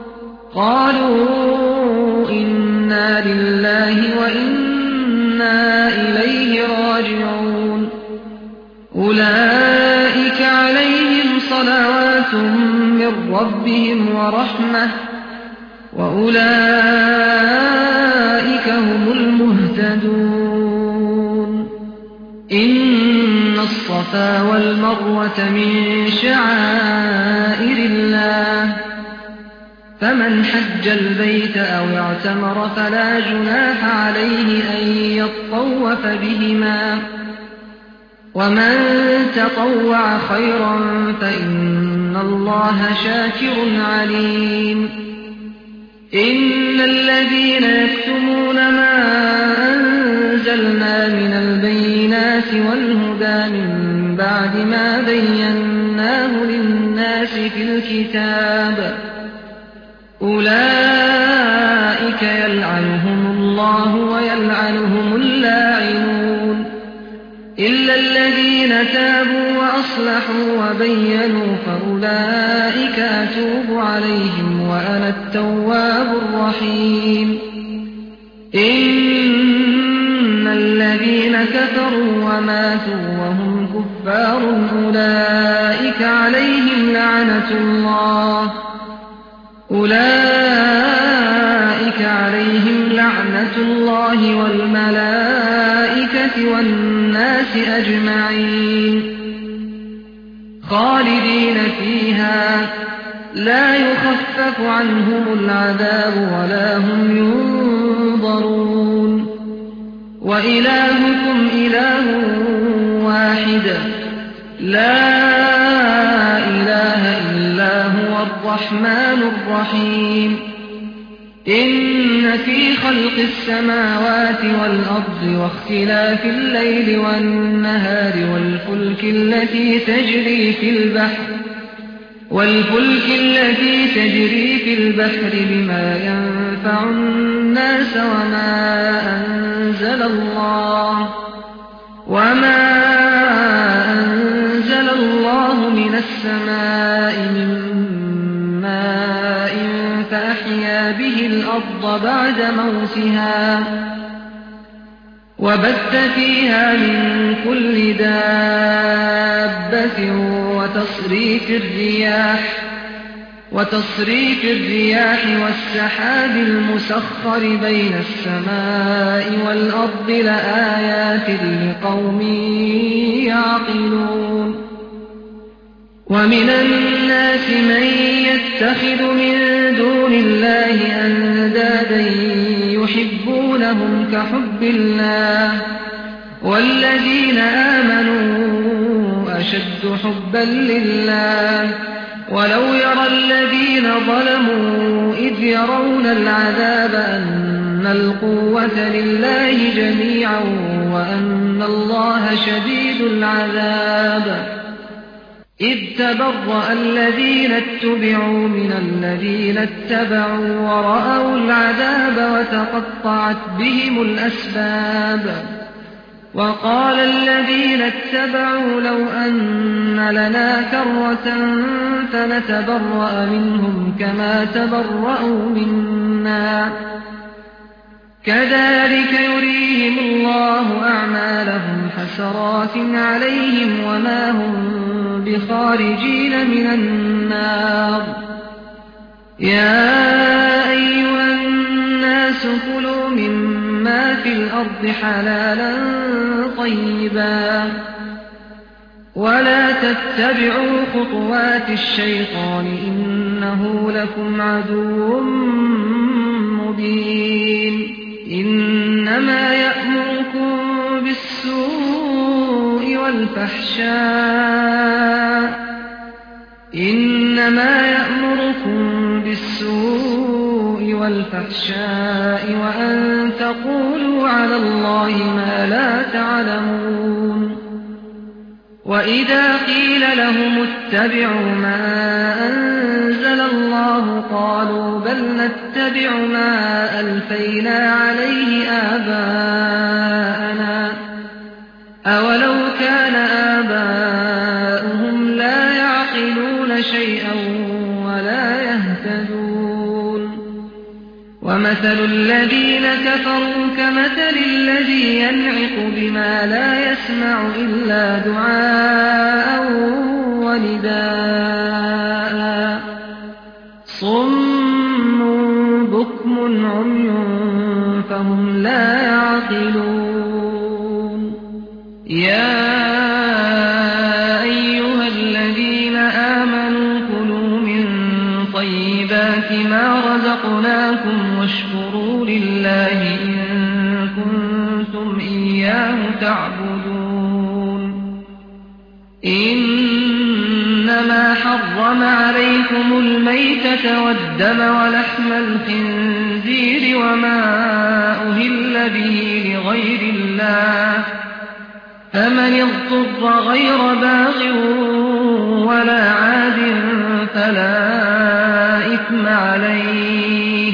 A: قالوا إنا لله وإنا إليه راجعون أولئك عليهم صلوات من ربهم ورحمة وأولئك هم المهتدون إن الصفا والمروة من شعائر الله فمن حج البيت أو اعتمر فلا جناح عليه أن يطوف بهما ومن تطوع خيرا فإن الله شاكر عليم إن الذين يكتمون ما أنزلنا من البينات والهدى من بعد ما بيناه للناس في الكتاب أولئك يلعنهم الله ويلعنهم اللاعنون إلا الذين تابوا وأصلحوا وبينوا فأولئك أتوب عليهم وأنا التواب الرحيم إن الذين كفروا وماتوا وهم كفار أولئك عليهم لعنة الله أولئك عليهم لعنة الله والملائكة والناس أجمعين خالدين فيها لا يخفف عنهم العذاب ولا هم ينظرون وإلهكم إله واحد لا إله إلا هو الرحمن الرحيم إن في خلق السماوات والأرض واختلاف الليل والنهار والفلك التي تجري في البحر والفلك التي تجري في البحر بما ينفع الناس وما أنزل الله وما أنزل الله من السماء من ماء فأحيا به الأرض بعد موتها وبث فيها من كل دابة وتصريف الرياح وتصريف الرياح والسحاب المسخر بين السماء والأرض لآيات لقوم يعقلون ومن الناس من يتخذ من دون الله أندادا يحبونهم كحب الله والذين آمنوا أشد حبا لله ولو يرى الذين ظلموا إذ يرون العذاب أن القوة لله جميعا وأن الله شديد العذاب إذ تبرأ الذين اتبعوا من الذين اتبعوا ورأوا العذاب وتقطعت بهم الأسباب وقال الذين اتبعوا لو أن لنا كرة فنتبرأ منهم كما تبرأوا منا كذلك يريهم الله أعمالهم حسرات عليهم وما هم بخارجين من النار يا أيها الناس كلوا مما في الأرض حلالا طيبا ولا تتبعوا خطوات الشيطان إنه لكم عدو مبين إنما يأمركم بالسوء والفحشاء إنما يأمركم بالسوء والفحشاء وأن تقولوا على الله ما لا تعلمون وإذا قيل لهم اتبعوا ما أنزل الله قالوا بل نتبع ما ألفينا عليه آباءنا أولو كان آباؤهم لا يعقلون شيئا ولا يهتدون ومثل الذين كفروا كمثل الذي ينعق بما لا يسمع إلا دعاء ونداء صم بكم عمي فهم لا يعقلون يا إنما حرم عليكم الميتة والدم ولحم الخنزير وما أهل به لغير الله فمن اضطر غير باغ ولا عاد فلا إثم عليه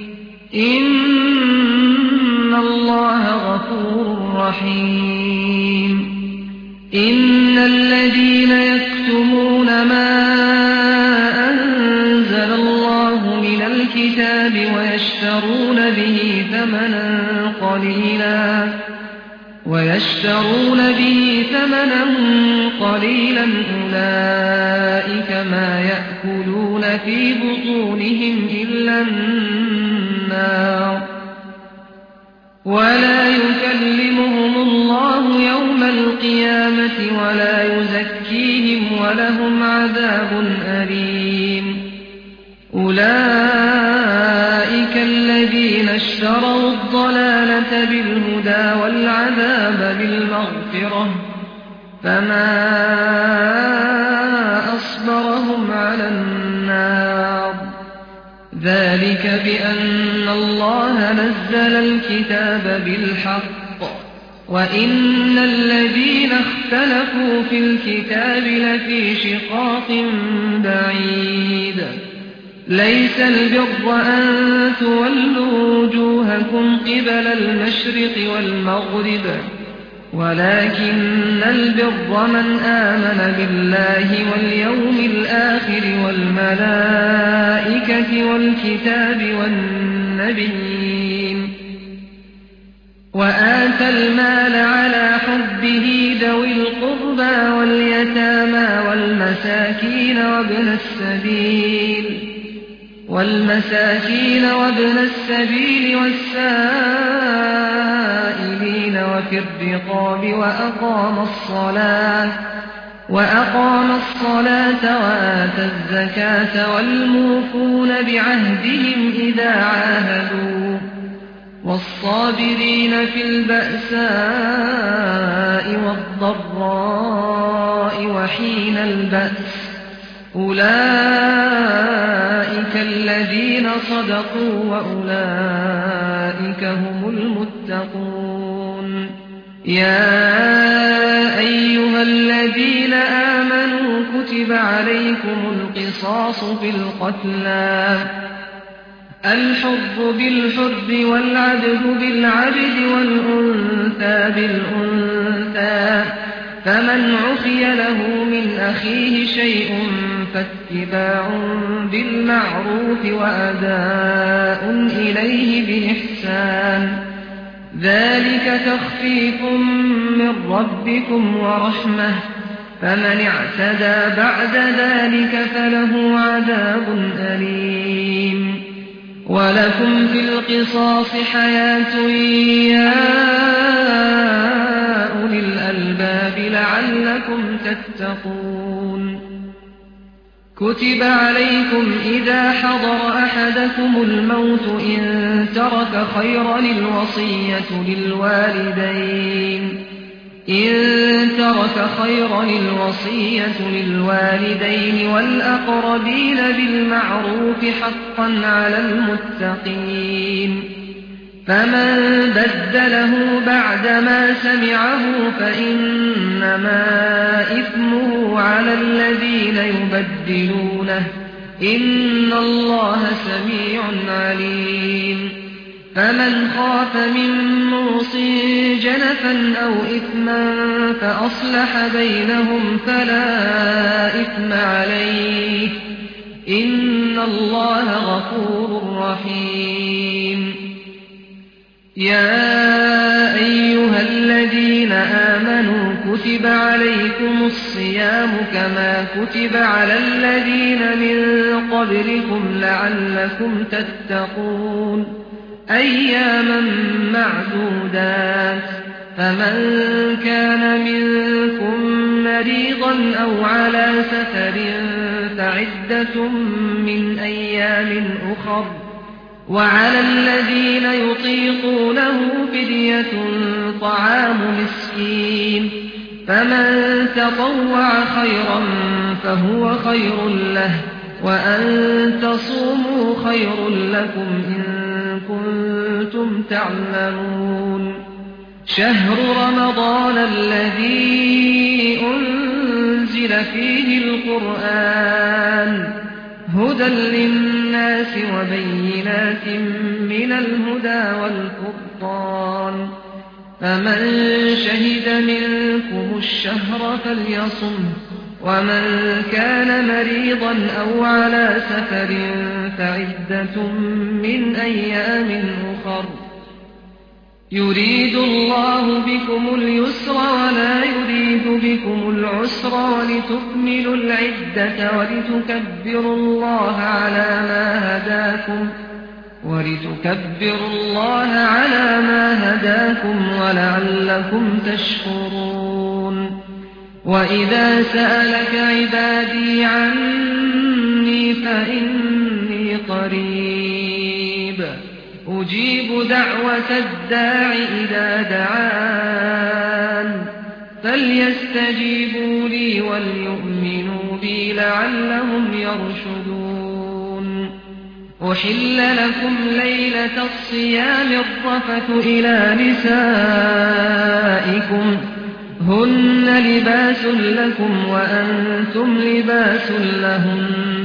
A: إن الله غفور رحيم إن الذين يكتمون ما أنزل الله من الكتاب ويشترون به ثمنا قليلا ويشترون به ثمنا قليلا أولئك ما يأكلون في بطونهم إلا النار ولا يكلمهم الله يوم القيامة ولا يزكيهم ولهم عذاب أليم أولئك الذين اشتروا الضلالة بالهدى والعذاب بالمغفرة فما أصبرهم على النار ذلك بأن الله نزل الكتاب بالحق وإن الذين اختلفوا في الكتاب لفي شقاق بعيد ليس البر أن تولوا وجوهكم قبل المشرق والمغرب ولكن البر من آمن بالله واليوم الآخر والملائكة والكتاب والنبيين وآتى المال على حبه ذوي القربى واليتامى والمساكين وابن السبيل والمساكين وابن السبيل والسائلين وفي الرقاب وأقام الصلاة وأقام الصلاة وآتى الزكاة والموفون بعهدهم إذا عاهدوا والصابرين في البأساء والضراء وحين البأس أولئك الذين صدقوا وأولئك هم المتقون يا أيها الذين آمنوا كتب عليكم القصاص في القتلى الحر بالحر والعبد بالعبد والأنثى بالأنثى فمن عفي له من أخيه شيء فاتباع بالمعروف وأداء إليه بإحسان ذلك تخفيف من ربكم ورحمة فمن اعتدى بعد ذلك فله عذاب أليم ولكم في القصاص حياة يا أولي الألباب لعلكم تتقون كتب عليكم إذا حضر أحدكم الموت إن ترك خيرا الوصية للوالدين إن ترك خيرا الوصية للوالدين والأقربين بالمعروف حقا على المتقين فمن بدله بعدما سمعه فإنما إثمه على الذين يبدلونه إن الله سميع عليم فمن خاف من موص جنفا أو إثما فأصلح بينهم فلا إثم عليه إن الله غفور رحيم يا أيها الذين آمنوا كتب عليكم الصيام كما كتب على الذين من قبلكم لعلكم تتقون أياما معدودات فمن كان منكم مريضا أو على سفر فعدة من أيام أخر وعلى الذين يطيقونه فدية طعام مسكين فمن تطوع خيرا فهو خير له وأن تصوموا خير لكم إن كنتم تعلمون شهر رمضان الذي أنزل فيه القرآن هدى للناس وبينات من الهدى والفرقان فمن شهد منكم الشهر فليصم ومن كان مريضا أو على سفر فعدة من أيام أخر يريد الله بكم اليسر ولا يريد بكم العسر ولتكملوا العدة ولتكبروا الله على ما هداكم ولتكبروا الله على ما هداكم ولعلكم تشكرون وإذا سألك عبادي عني فإني قريب أجيب دعوة الداع إذا دعان فليستجيبوا لي وليؤمنوا بي لعلهم يرشدون أحل لكم ليلة الصيام الرفث إلى نسائكم هن لباس لكم وأنتم لباس لهن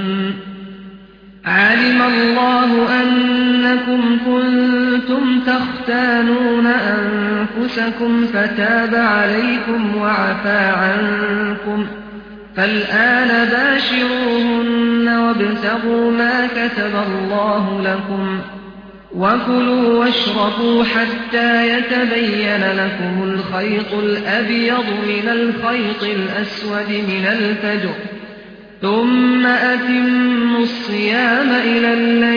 A: علم الله أنكم كنتم تختانون أنفسكم فتاب عليكم وعفى عنكم فالآن باشروهن وابتغوا ما كتب الله لكم وكلوا واشربوا حتى يتبين لكم الخيط الأبيض من الخيط الأسود من الفجر ثم أتموا الصيام إلى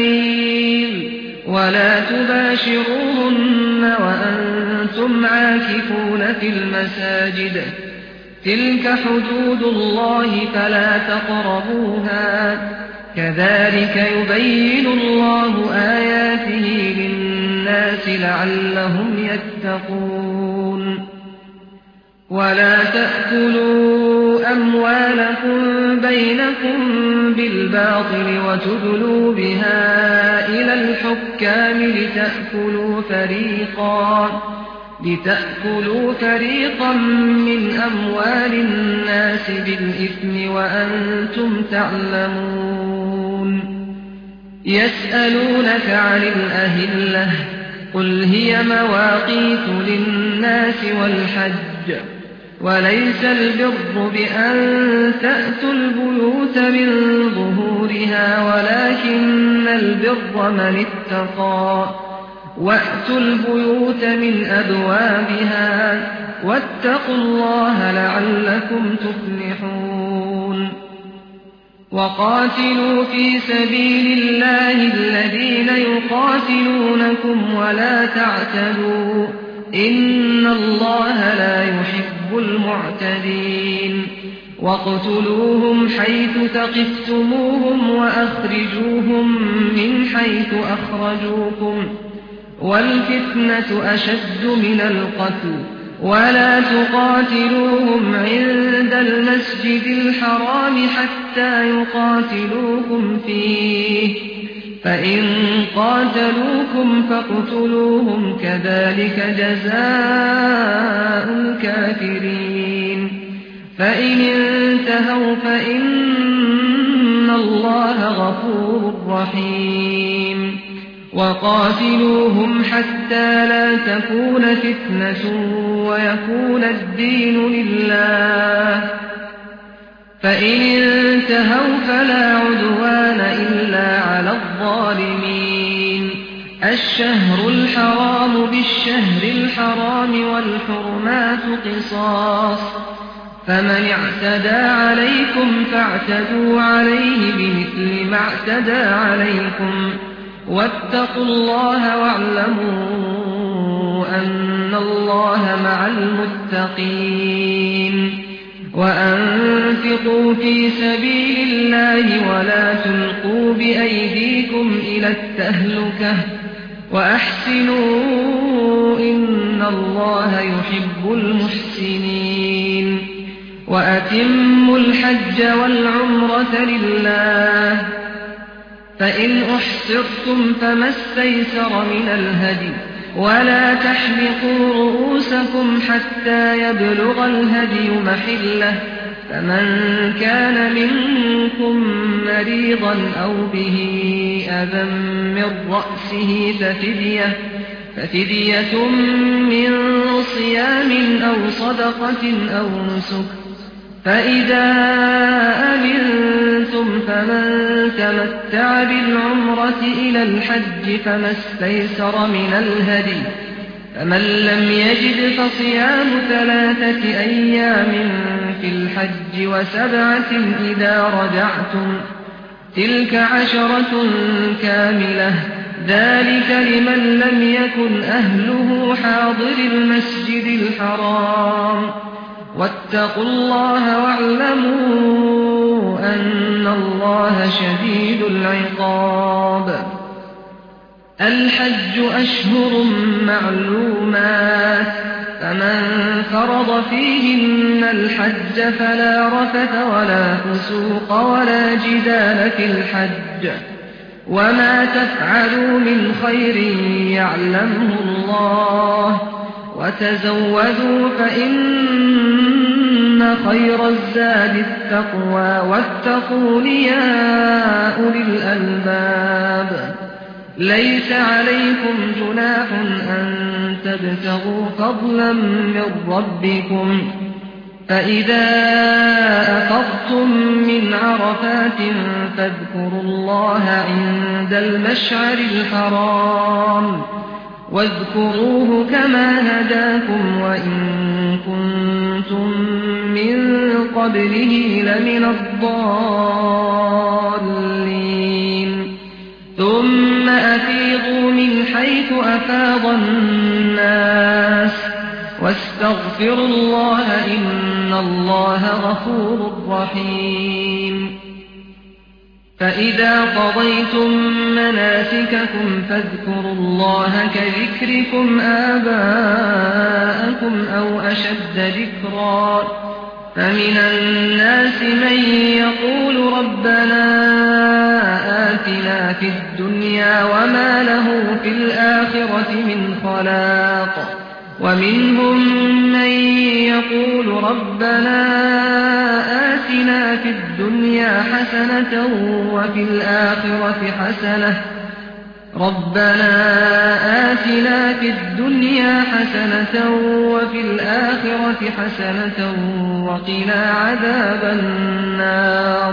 A: الليل ولا تباشروهن وأنتم عاكفون في المساجد تلك حدود الله فلا تقربوها كذلك يبين الله آياته للناس لعلهم يتقون ولا تأكلوا أموالكم بينكم بالباطل وتدلوا بها إلى الحكام لتأكلوا فريقا لتأكلوا فريقا من أموال الناس بالإثم وأنتم تعلمون يسألونك عن الأهلة قل هي مواقيت للناس والحج وليس البر بأن تأتوا البيوت من ظهورها ولكن البر من اتقى وأتوا البيوت من أبوابها واتقوا الله لعلكم تفلحون وقاتلوا في سبيل الله الذين يقاتلونكم ولا تعتدوا إن الله لا يحب المعتدين واقتلوهم حيث ثقفتموهم وأخرجوهم من حيث أخرجوكم والفتنة أشد من القتل ولا تقاتلوهم عند المسجد الحرام حتى يقاتلوكم فيه فإن قاتلوكم فاقتلوهم كذلك جزاء الكافرين فإن انتهوا فإن الله غفور رحيم وقاتلوهم حتى لا تكون فتنة ويكون الدين لله فإن انتهوا فلا عدوان إلا على الظالمين الشهر الحرام بالشهر الحرام والحرمات قصاص فمن اعتدى عليكم فاعتدوا عليه بمثل ما اعتدى عليكم واتقوا الله واعلموا أن الله مع المتقين وأنفقوا في سبيل الله ولا تلقوا بأيديكم إلى التهلكة وأحسنوا إن الله يحب المحسنين وأتموا الحج والعمرة لله فإن أحصرتم فما استيسر من الهدي ولا تحلقوا رؤوسكم حتى يبلغ الهدي محله فمن كان منكم مريضا أو به أذى من رأسه ففدية, ففدية من صيام أو صدقة أو نسك فإذا أمنتم فمن تمتع بالعمرة إلى الحج فما استيسر من الهدي فمن لم يجد فصيام ثلاثة أيام في الحج وسبعة إذا رجعتم تلك عشرة كاملة ذلك لمن لم يكن أهله حاضر المسجد الحرام واتقوا الله واعلموا أن الله شديد العقاب الحج أشهر معلومات فمن فرض فيهن الحج فلا رفث ولا فسوق ولا جدال في الحج وما تفعلوا من خير يعلمه الله وتزودوا فإن خير الزاد التقوى واتقون يا أولي الألباب ليس عليكم جناح أن تبتغوا فضلا من ربكم فإذا أفضتم من عرفات فاذكروا الله عند المشعر الحرام واذكروه كما هداكم وإن كنتم من قبله لمن الضالين ثم أفيضوا من حيث أفاض الناس واستغفروا الله إن الله غفور رحيم فإذا قضيتم مناسككم فاذكروا الله كذكركم آباءكم أو أشد ذكرا فمن الناس من يقول ربنا آتنا في الدنيا وما له في الآخرة من خلاق ومنهم من يقول ربنا آتنا في الدنيا حسنة وفي الآخرة حسنة ربنا آتنا في الدنيا حسنة وفي الآخرة حسنة وقنا عذاب النار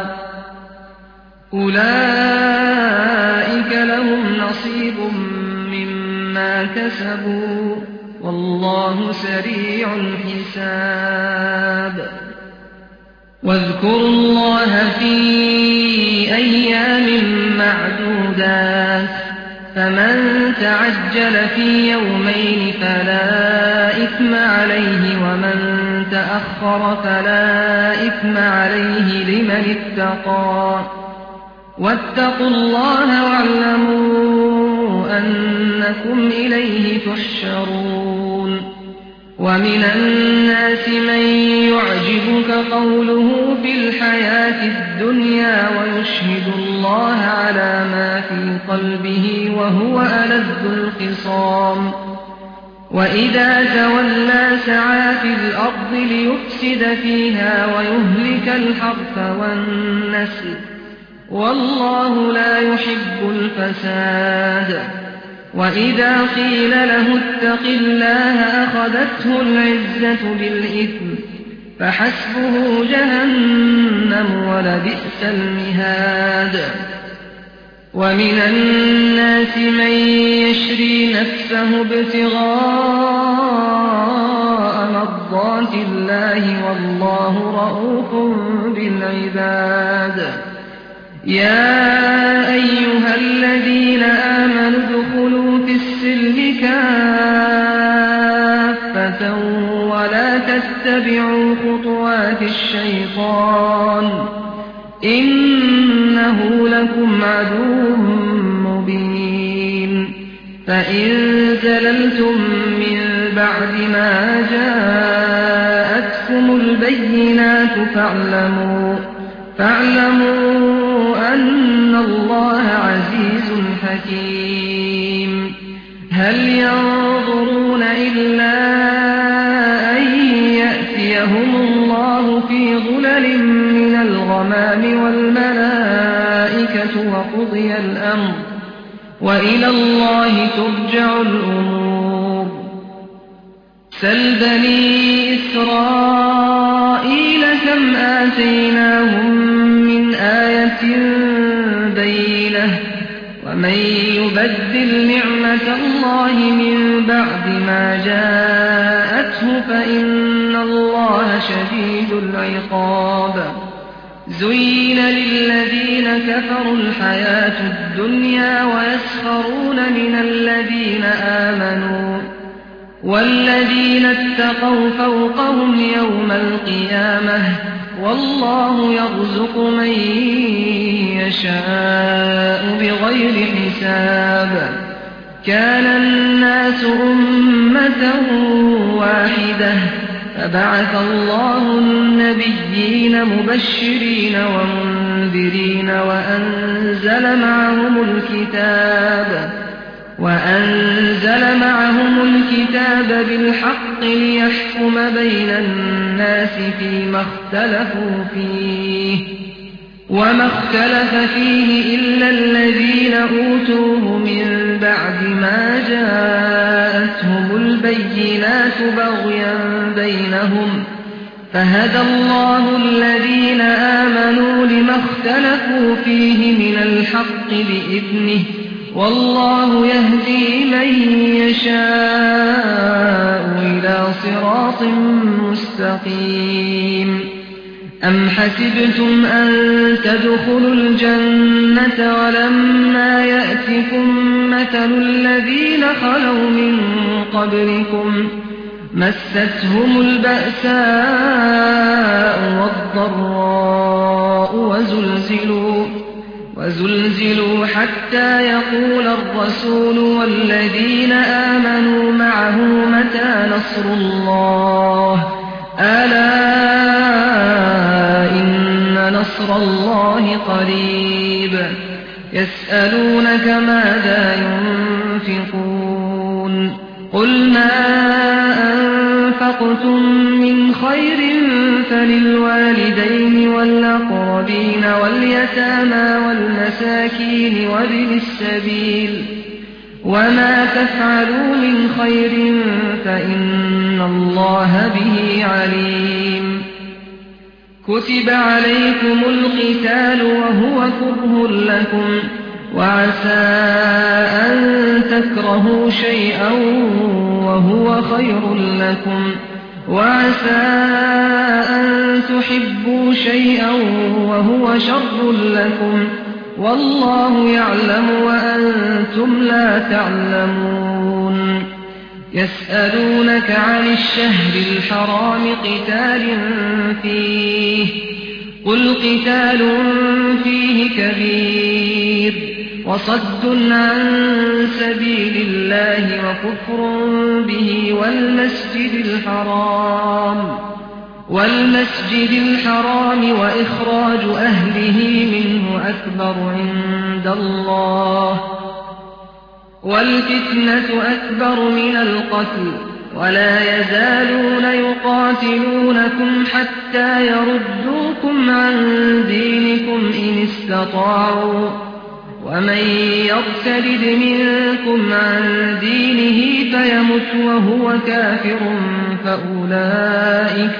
A: أولئك لهم نصيب مما كسبوا والله سريع الحساب واذكروا الله في أيام معدودات فمن تعجل في يومين فلا إثم عليه ومن تأخر فلا إثم عليه لمن اتقى واتقوا الله واعلموا أنكم إليه تحشرون ومن الناس من يعجبك قوله في الحياة الدنيا ويشهد الله على ما في قلبه وهو ألذ الخصام وإذا تولى سعى في الأرض ليفسد فيها ويهلك الحرث والنسل والله لا يحب الفساد وإذا قيل له اتق الله أخذته العزة بالإثم فحسبه جهنم ولبئس المهاد ومن الناس من يشري نفسه ابتغاء مرضات الله والله رءوف بالعباد يا أيها الذين آمنوا ادخلوا في السلم كافة ولا تتبعوا خطوات الشيطان إنه لكم عدو مبين فإن زللتم من بعد ما جاءتكم البينات فاعلموا, فاعلموا أن الله عزيز حكيم. هل ينظرون إلا أن يأتيهم الله في ظلل من الغمام والملائكة وقضي الأمر وإلى الله ترجع الأمور. سل بني إسرائيل كم آتيناهم من آية بينة ومن يبدل نعمة الله من بعد ما جاءته فإن الله شديد العقاب. زين للذين كفروا الحياة الدنيا ويسخرون من الذين آمنوا والذين اتقوا فوقهم يوم القيامة والله يرزق من يشاء بغير حساب. كان الناس أمة واحدة فبعث الله النبيين مبشرين ومنذرين وأنزل معهم الكتاب وأنزل معهم الكتاب بالحق ليحكم بين الناس فيما اختلفوا فيه وما اختلف فيه إلا الذين أوتوه من بعد ما جاءتهم البينات بغيا بينهم فهدى الله الذين آمنوا لما اختلفوا فيه من الحق بإذنه والله يهدي من يشاء إلى صراط مستقيم. أم حسبتم أن تدخلوا الجنة ولما يأتكم مثل الذين خلوا من قبلكم مستهم البأساء والضراء وزلزلوا وزلزلوا حتى يقول الرسول والذين آمنوا معه متى نصر الله ألا إن نصر الله قريب. يسألونك ماذا ينفقون قل ما أنفقتم من خير فللوالدين والأقربين واليتامى والمساكين وابن السبيل وما تفعلوا من خير فإن الله به عليم. كتب عليكم القتال وهو كره لكم وعسى أن تكرهوا شيئا وهو خير لكم وعسى أن تحبوا شيئا وهو شر لكم والله يعلم وأنتم لا تعلمون. يسألونك عن الشهر الحرام قتال فيه قل قتال فيه كبير وصد عن سبيل الله وكفر به والمسجد الحرام والمسجد الحرام وإخراج أهله منه أكبر عند الله والفتنة أكبر من القتل ولا يزالون يقاتلونكم حتى يردوكم عن دينكم إن استطاعوا ومن يرتد منكم عن دينه فيمت وهو كافر فأولئك,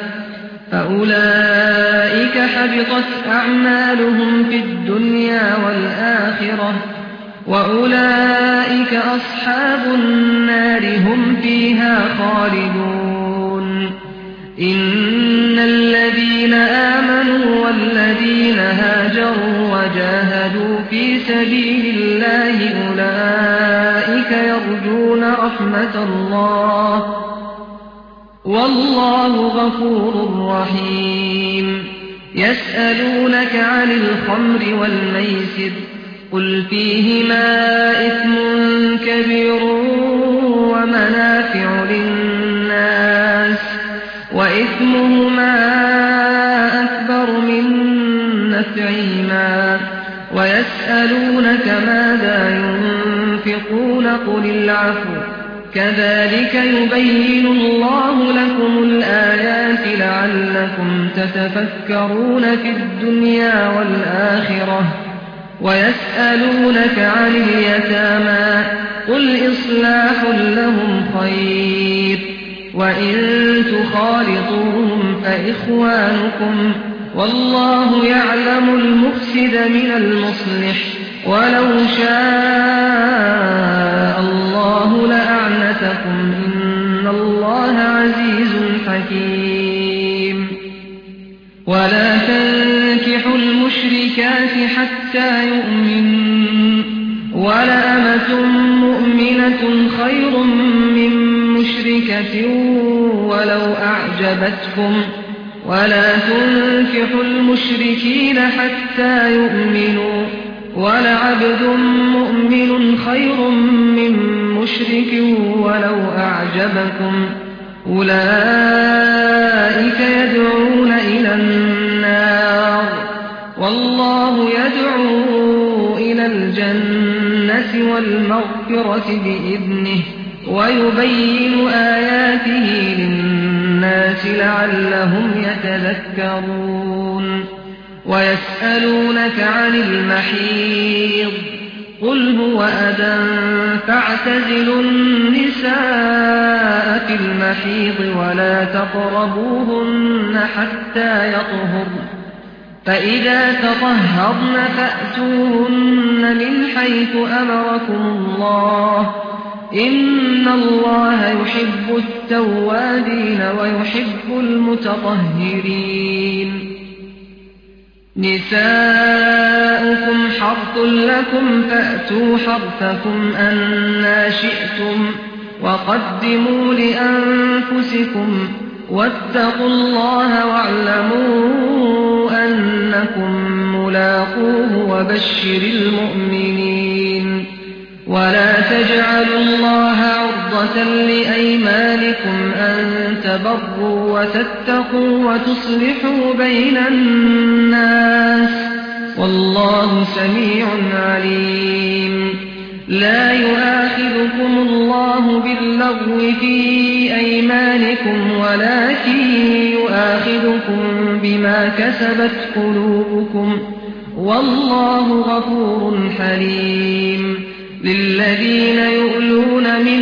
A: فأولئك حبطت أعمالهم في الدنيا والآخرة وأولئك أصحاب النار هم فيها خالدون. إن الذين آمنوا والذين هاجروا وجاهدوا في سبيل الله أولئك يرجون رحمة الله والله غفور رحيم. يسألونك عن الخمر والميسر قل فيهما إثم كبير ومنافع للناس وإثمهما أكبر من نفعهما ويسألونك ماذا ينفقون قل العفو كذلك يبين الله لكم الآيات لعلكم تتفكرون في الدنيا والآخرة ويسألونك عن اليتامى قل إصلاح لهم خير وإن تخالطوهم فإخوانكم والله يعلم المفسد من المصلح ولو شاء الله لأعنتكم إن الله عزيز حكيم ولا تنكحوا المشركات حتى يؤمنوا ولأمة مؤمنة خير من مشركة ولو أعجبتكم ولا تنكحوا المشركين حتى يؤمنوا ولعبد مؤمن خير من مشرك ولو أعجبكم أولئك يدعون إلى النار والله يدعو إلى الجنة والمغفرة بإذنه ويبين آياته للناس لعلهم يتذكرون ويسألونك عن المحيض قل هو أذى فاعتزلوا النساء في المحيض ولا تقربوهن حتى يطهرن فإذا تطهرن فأتوهن من حيث أمركم الله إن الله يحب التوابين ويحب المتطهرين نساؤكم حرث لكم فأتوا حرثكم أنى شئتم وقدموا لأنفسكم واتقوا الله واعلموا أنكم ملاقوه وبشر المؤمنين ولا تجعلوا الله عرضة لأيمانكم أن تبروا وتتقوا وتصلحوا بين الناس والله سميع عليم لا يؤاخذكم الله باللغو في أيمانكم ولكن يؤاخذكم بما كسبت قلوبكم والله غفور حليم للذين يؤلون من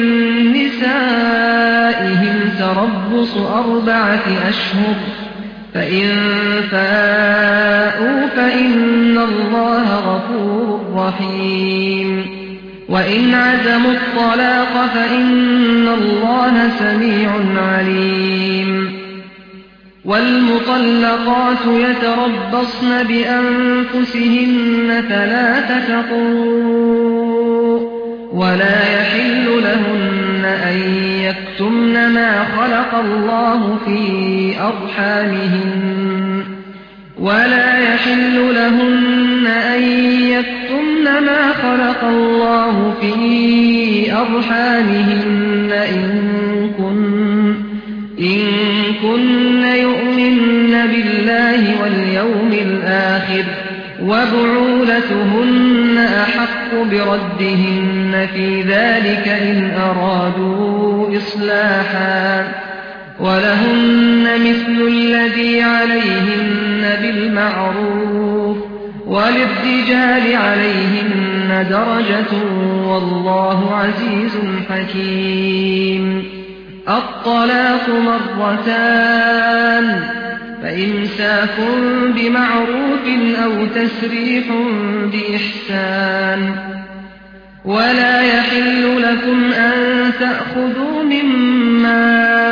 A: نسائهم تربص أربعة أشهر فإن فاءوا فإن الله غفور رحيم وإن عزموا الطلاق فإن الله سميع عليم والمطلقات يتربصن بأنفسهن ثلاثة قروء ولا يحل لهن أن يكتمن ما خلق الله في أرحامهن ولا يحل لهن أن يكتمن ما خلق الله في أرحامهن إن كن إن كن يؤمن بالله واليوم الآخر وبعولتهن أحق بردهن في ذلك إن أرادوا إصلاحا ولهن مثل الذي عليهن بالمعروف وللرجال عليهن درجة والله عزيز حكيم الطلاق مرتان فإمساك بمعروف أو تسريح بإحسان ولا يحل لكم أن تأخذوا مما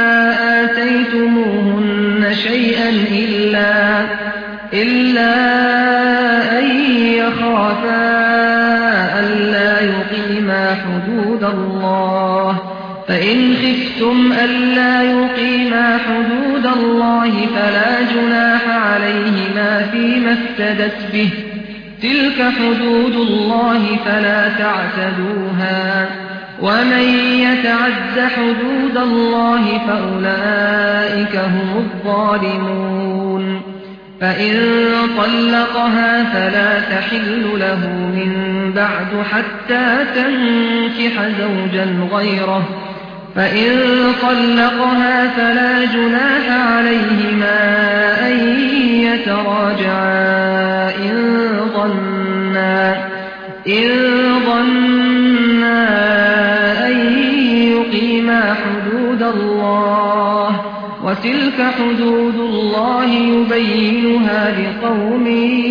A: آتيتموهن شيئا إلا, إلا أن يخافا ألا يقيما حدود الله فإن خفتم ألا يقيما حدود الله فلا جناح عليهما فيما افتدت به تلك حدود الله فلا تعتدوها ومن يتعد حدود الله فأولئك هم الظالمون فإن طلقها فلا تحل له من بعد حتى تنكح زوجا غيره فإن طلقها فلا جناح عليهما أن يتراجعا إن ظنا إن ظنا أن يقيما حدود الله وتلك حدود الله يبينها لقوم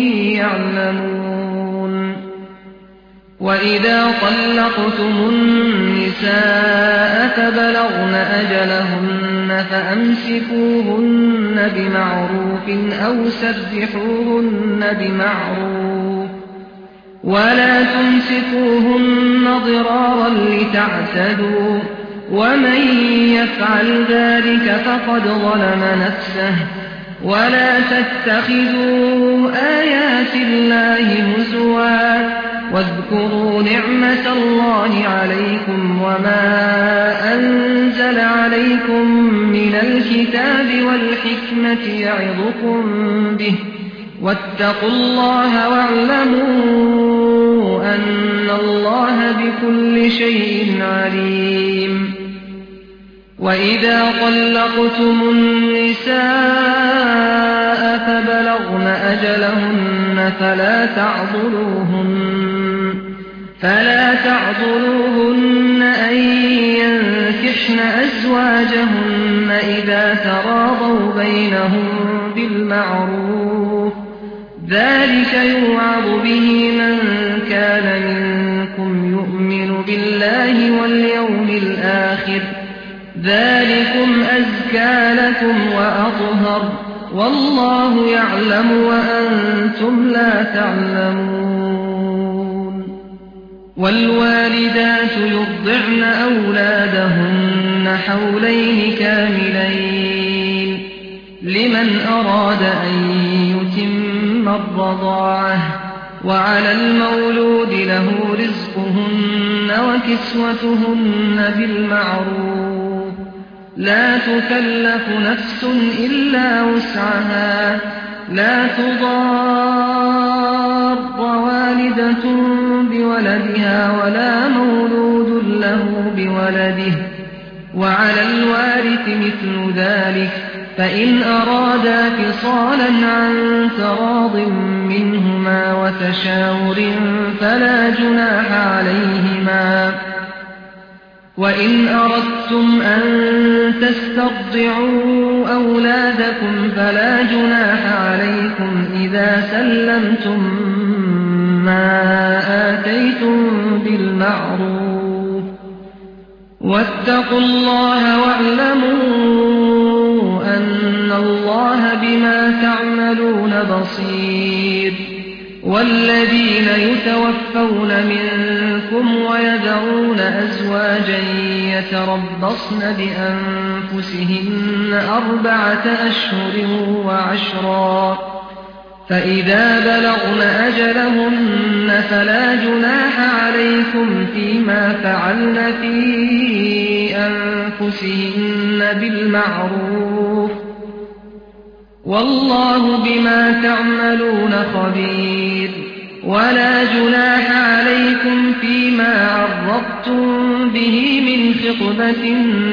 A: يعلمون وإذا طلقتم النساء فبلغن أجلهن فأمسكوهن بمعروف أو سرحوهن بمعروف ولا تمسكوهن ضرارا لتعتدوا ومن يفعل ذلك فقد ظلم نفسه ولا تتخذوا آيات الله هزوا واذكروا نعمة الله عليكم وما أنزل عليكم من الكتاب والحكمة يعظكم به واتقوا الله واعلموا أن الله بكل شيء عليم وإذا طلقتم النساء فبلغن أجلهن فلا تعضلوهن فلا تعضلوهن أن ينكحن أزواجهن إذا تراضوا بينهم بالمعروف ذلك يوعظ به من كان منكم يؤمن بالله واليوم الآخر ذلكم أزكى لكم وأطهر والله يعلم وأنتم لا تعلمون والوالدات يرضعن أولادهن حولين كاملين لمن أراد أن يتم الرضاعة وعلى المولود له رزقهن وكسوتهن بالمعروف لا تكلف نفس إلا وسعها لا تضار والدة بولدها ولا مولود له بولده وعلى الوارث مثل ذلك فإن أرادا فصالا عن تراض منهما وتشاور فلا جناح عليهما وإن أردتم أن تسترضعوا أولادكم فلا جناح عليكم إذا سلمتم ما آتيتم بالمعروف واتقوا الله واعلموا أن الله بما تعملون بصير والذين يتوفون منكم ويذرون أزواجا يتربصن بأنفسهن أربعة أشهر وعشرا فإذا بلغن أجلهن فلا جناح عليكم فيما فعلن في أنفسهن بالمعروف والله بما تعملون خبير ولا جناح عليكم فيما عرضتم به من خطبة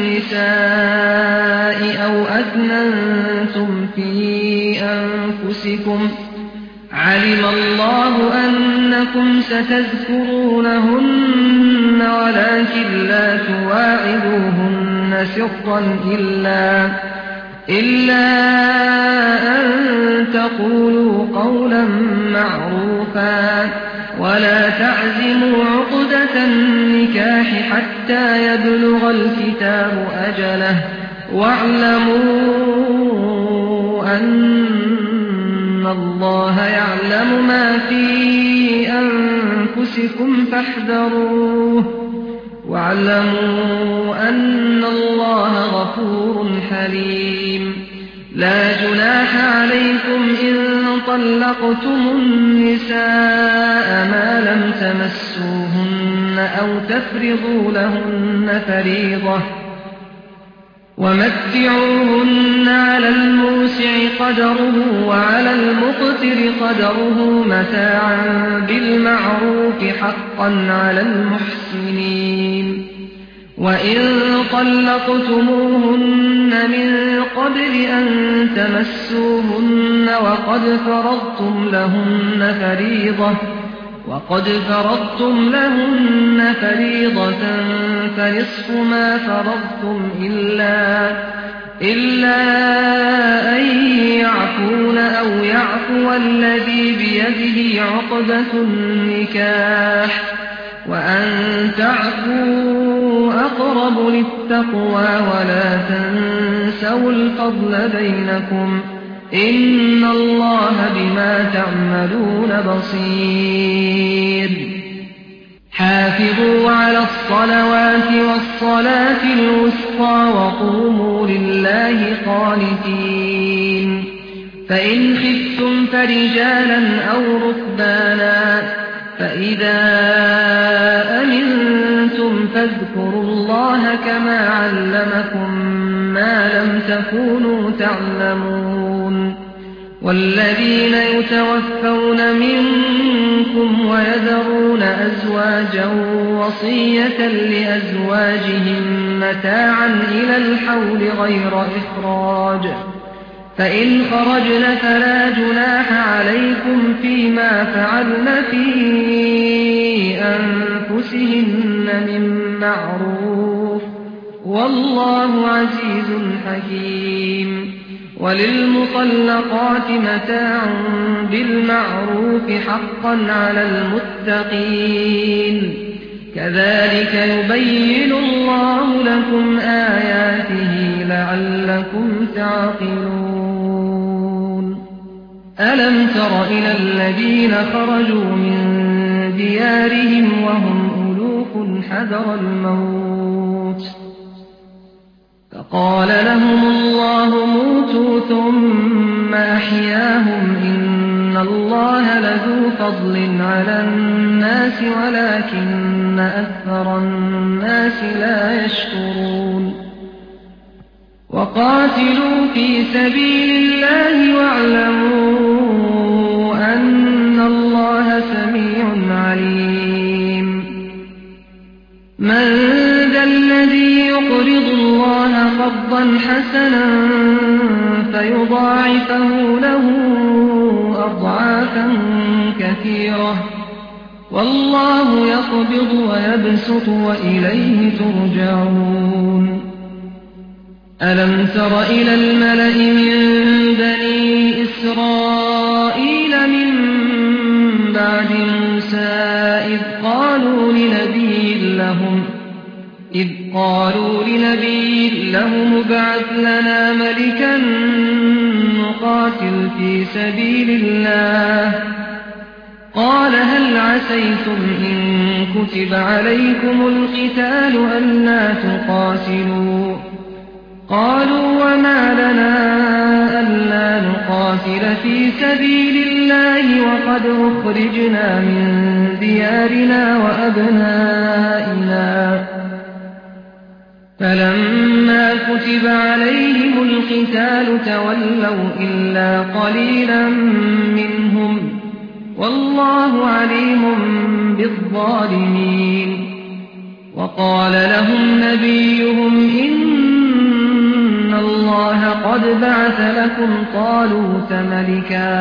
A: النساء أو أكننتم في أنفسكم علم الله أنكم ستذكرونهن ولكن لا تواعدوهن سرا إلا إلا أن تقولوا قولا معروفا ولا تعزموا عقدة النكاح حتى يبلغ الكتاب أجله واعلموا أن الله يعلم ما في أنفسكم فاحذروه واعلموا أن الله غفور حليم لا جناح عليكم إن طلقتم النساء ما لم تمسوهن أو تفرضوا لهن فريضة ومتعوهن على الموسع قدره وعلى المقتر قدره متاعا بالمعروف حقا على المحسنين وإن طلقتموهن من قبل أن تمسوهن وقد فرضتم لهن فريضة وقد فرضتم لهن فريضة فنصف ما فرضتم إلا إلا أن يعفون أو يعفو الذي بيده عقدة النكاح وأن تعفوا أقرب للتقوى ولا تنسوا الفضل بينكم إن الله بما تعملون بصير حافظوا على الصلوات والصلاة الوسطى وقوموا لله قانتين فإن خفتم فرجالا أو ركبانا فإذا أمنتم فاذكروا الله كما علمكم ما لم تكونوا تعلمون والذين يتوفون منكم ويذرون أزواجا وصية لأزواجهم متاعا إلى الحول غير إخراج فإن خرجن فلا جناح عليكم فيما فعلن في أنفسهن من معروف والله عزيز حكيم وللمطلقات متاع بالمعروف حقا على المتقين كذلك يبين الله لكم آياته لعلكم تعقلون ألم تر إلى الذين خرجوا من ديارهم وهم ألوف حذر الموت فقال لهم الله موتوا ثم أحياهم إن الله لذو فضل على الناس ولكن أكثر الناس لا يشكرون وقاتلوا في سبيل الله واعلموا أن الله سميع عليم من ذا الذي يقرض الله قرضا حسنا فيضاعفه له أضعافا كثيرة والله يقبض ويبسط وإليه ترجعون ألم تر إلى الملأ من بني إسرائيل من بعد موسى إذ قالوا لنبي لهم إذ قالوا لنبي لهم ابعث لنا ملكا نقاتل في سبيل الله قال هل عسيتم إن كتب عليكم القتال ألا تقاتلوا قالوا وما لنا ألا نقاتل في سبيل الله وقد أخرجنا من ديارنا وأبنائنا فلما كتب عليهم القتال تولوا إلا قليلا منهم والله عليم بالظالمين وقال لهم نبيهم إن الله قد بعث لكم طالوت ملكا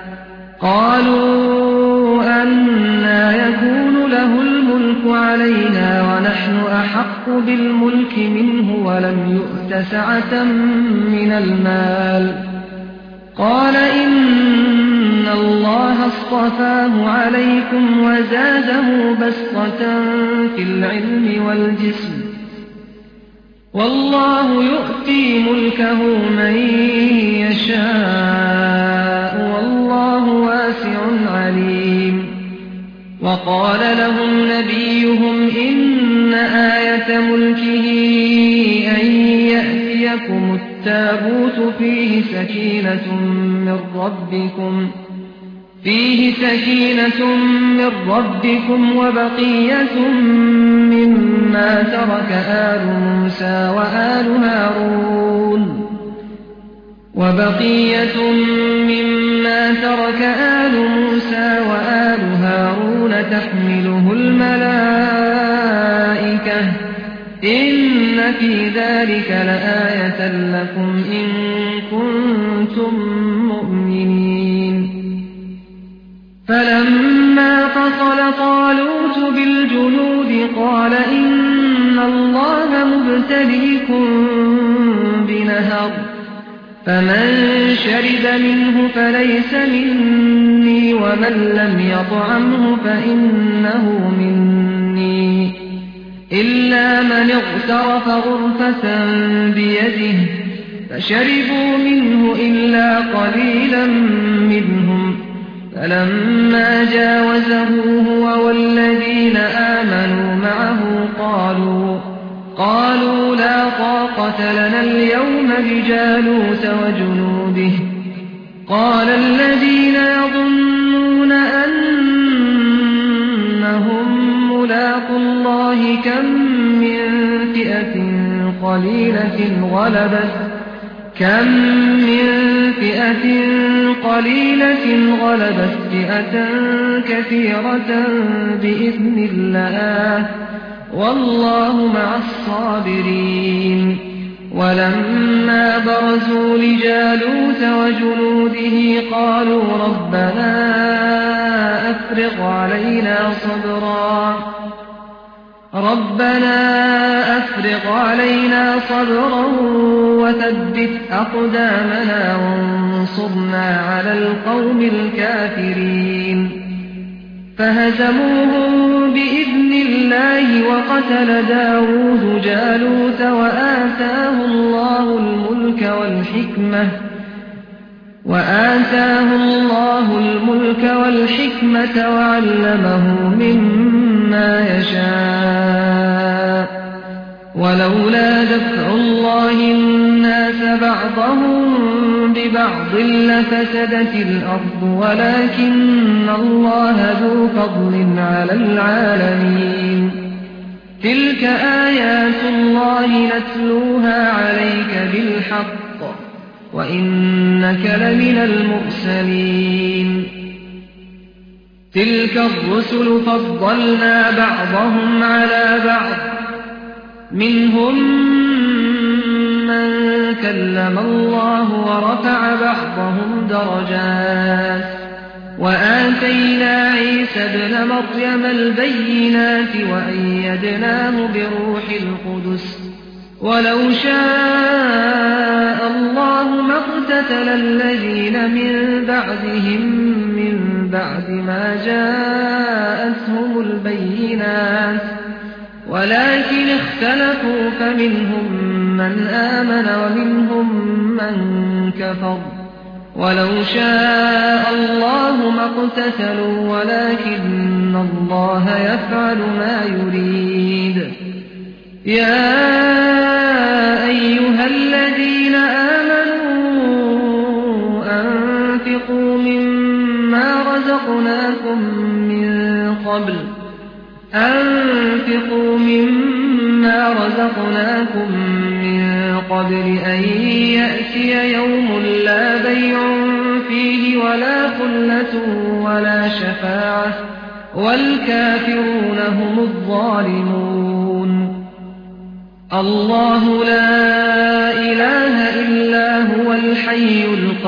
A: قالوا أنى يكون له الملك علينا ونحن أحق بالملك منه ولم يؤت سعة من المال قال إن الله اصطفاه عليكم وزاده بسطة في العلم والجسم والله يؤتي ملكه من يشاء والله واسع عليم وقال لهم نبيهم إن آية ملكه أن يأتيكم التابوت فيه سكينة من ربكم فيه سكينة من ربكم وبقية مما ترك آل موسى وآل هارون وبقية مما ترك آل موسى وآل هارون تحمله الملائكة إن في ذلك لآية لكم إن كنتم مؤمنين فلما فصل طالوت بالجنود قال إن الله مبتليكم بنهر فمن شرب منه فليس مني ومن لم يطعمه فإنه مني إلا من اغترف غرفة بيده فشربوا منه إلا قليلا منهم فلما جاوزه هو والذين آمنوا معه قالوا قالوا لا طاقة لنا اليوم بجالوت وجنوده قال الذين يظنون أنهم ملاقو الله كم من فئة قليلة غلبت كم من فئة قليلة غلبت فئة كثيرة بإذن الله والله مع الصابرين ولما برزوا لجالوت وجنوده قالوا ربنا أفرغ علينا صبرا ربنا أفرغ علينا صبرا وثبت أقدامنا وانصرنا على القوم الكافرين فهزموهم بإذن الله وقتل داود جالوت وآتاه الله الملك والحكمة وآتاه الله الملك والحكمة وعلمه مما يشاء ولولا دفع الله الناس بعضهم ببعض لفسدت الأرض ولكن الله ذو فضل على العالمين تلك آيات الله نتلوها عليك بالحق وإنك لمن المرسلين تلك الرسل فضلنا بعضهم على بعض منهم من كلم الله ورفع بعضهم درجات وآتينا عيسى ابن مريم البينات وأيدناه بروح القدس ولو شاء الله ما اقتتل الذين من بعدهم من بعد ما جاءتهم البينات ولكن اختلفوا فمنهم من آمن ومنهم من كفر ولو شاء الله ما اقتتلوا ولكن الله يفعل ما يريد يا أيها الذين آمنوا أنفقوا مما رزقناكم من قبل أنفقوا مما رزقناكم من قبل أن يأتي يوم لا بيع فيه ولا خلة ولا شفاعة والكافرون هم الظالمون الله لا إله إلا هو الحي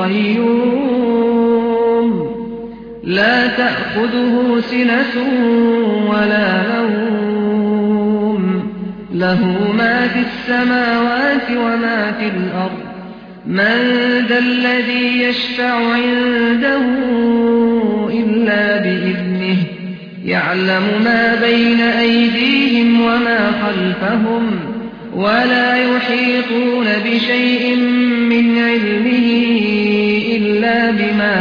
A: القيوم لا تأخذه سنة ولا نوم له ما في السماوات وما في الأرض من ذا الذي يشفع عنده إلا بإذنه يعلم ما بين أيديهم وما خلفهم ولا يحيطون بشيء من علمه إلا بما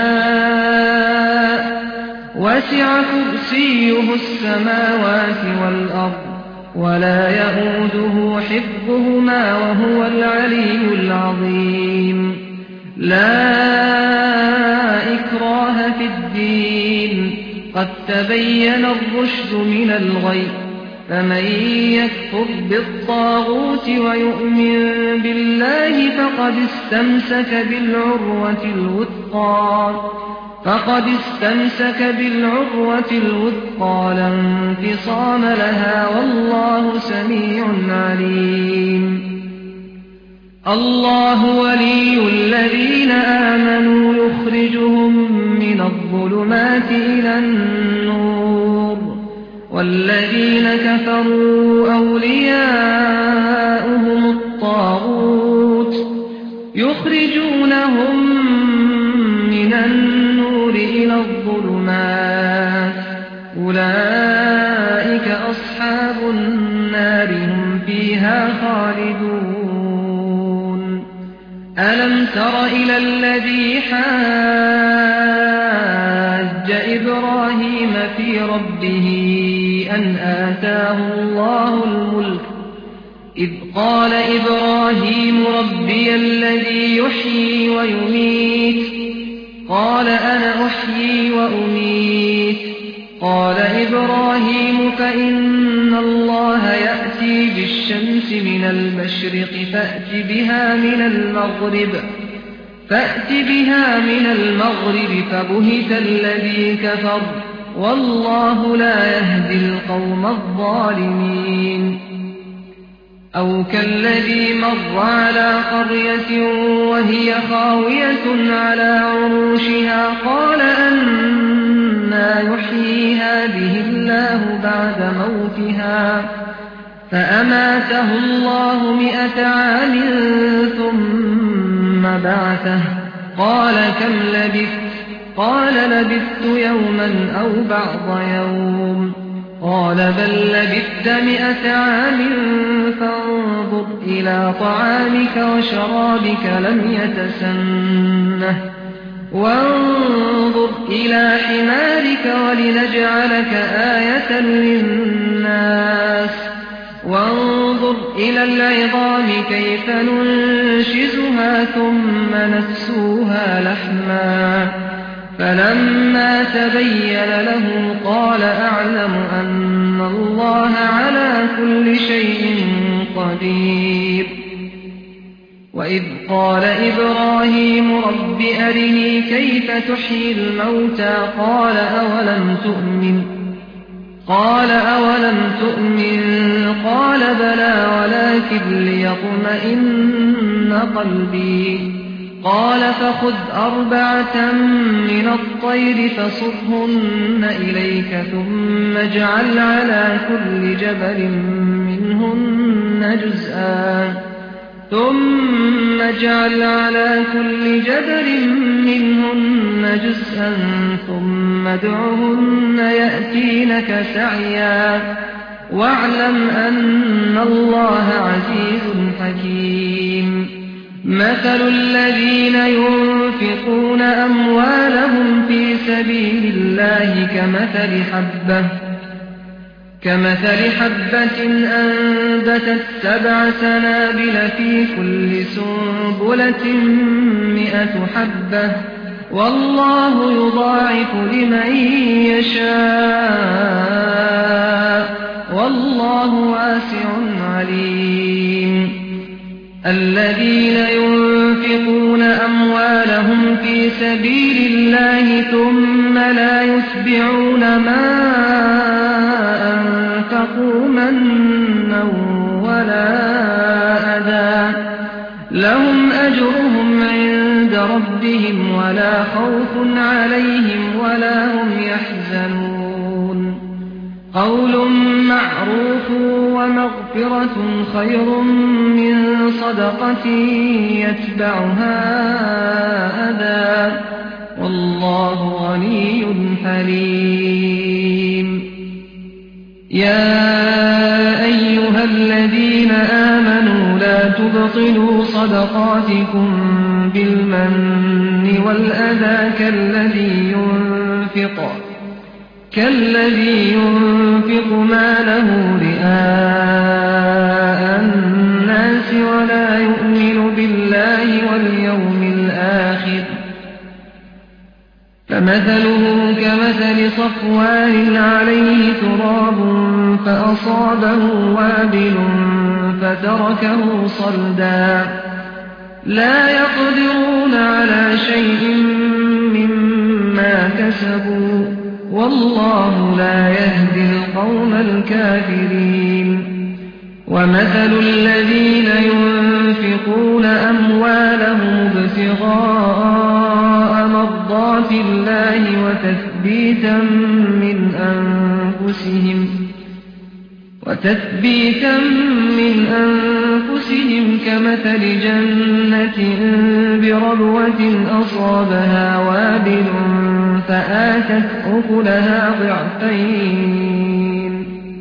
A: شاء وسع كرسيه السماوات والأرض ولا يئوده حفظهما وهو العلي العظيم لا إكراه إكراه في الدين قد تبين الرشد من الغي فمن يكفر بالطاغوت ويؤمن بالله فقد استمسك بالعروة الوثقى فقد استمسك بالعروة الوثقى لا انفصام لها والله سميع عليم. الله ولي الذين آمنوا يخرجهم من الظلمات إلى النور والذين كفروا أولياؤهم الطاغوت يخرجونهم من النور إلى الظلمات أولئك أصحاب النار هم فيها خالدون. ألم تر إلى الذي حاج إبراهيم في ربه أن آتاه الله الملك إذ قال إبراهيم ربي الذي يحيي ويميت قال أنا أحيي وأميت قال إبراهيم فإن الله يأتي بالشمس من المشرق فأت بها من المغرب فأت بها من المغرب فبهت الذي كفر والله لا يهدي القوم الظالمين. أو كالذي مر على قرية وهي خاوية على عروشها قال أنى يحيي هذه الله بعد موتها فأماته الله مئة عام ثم بعثه قال كم لبثت قال لبثت يوما أو بعض يوم قال بل لبثت مئة عام فانظر إلى طعامك وشرابك لم يتسنه وانظر إلى حمارك ولنجعلك آية للناس وانظر إلى العظام كيف ننشزها ثم نكسوها لحما فلما تبين له قال أعلم أن الله على كل شيء قدير. وإذ قال إبراهيم رب أرني كيف تحيي الموتى قال أولم تؤمن قال أولم تؤمن قال بلى ولكن ليطمئن قلبي قال فخذ أربعة من الطير فصرهن إليك ثم اجعل على كل جبل منهن جزءا ثم اجعل على كل جبل منهن جزءا ثم ادعهن يأتينك سعيا واعلم أن الله عزيز حكيم. مثل الذين ينفقون أموالهم في سبيل الله كمثل حبة كمثل حبة أنبتت سبع سنابل في كل سنبلة مئة حبة والله يضاعف لمن يشاء والله واسع عليم. الذين ينفقون أموالهم في سبيل الله ثم لا يتبعون ما أنفقوا منا ولا أذى لهم أجرهم عند ربهم ولا خوف عليهم ولا هم يحزنون. قول معروف ومغفرة خير من صدقة يتبعها أذى والله غني حليم. يا أيها الذين آمنوا لا تبطلوا صدقاتكم بالمن والأذى كالذي ينفق كالذي ينفق ماله رئاء الناس ولا يؤمن بالله واليوم الآخر فمثله كمثل صفوان عليه تراب فأصابه وابل فتركه صلدا لا يقدرون على شيء مما كسبوا والله لا يهدي القوم الكافرين ومثل الذين ينفقون أموالهم ابتغاء مرضات الله وتثبيتا من أنفسهم وتثبيتا من أنفسهم كمثل جنة بربوة أصابها وابل فآتت أكلها ضعفين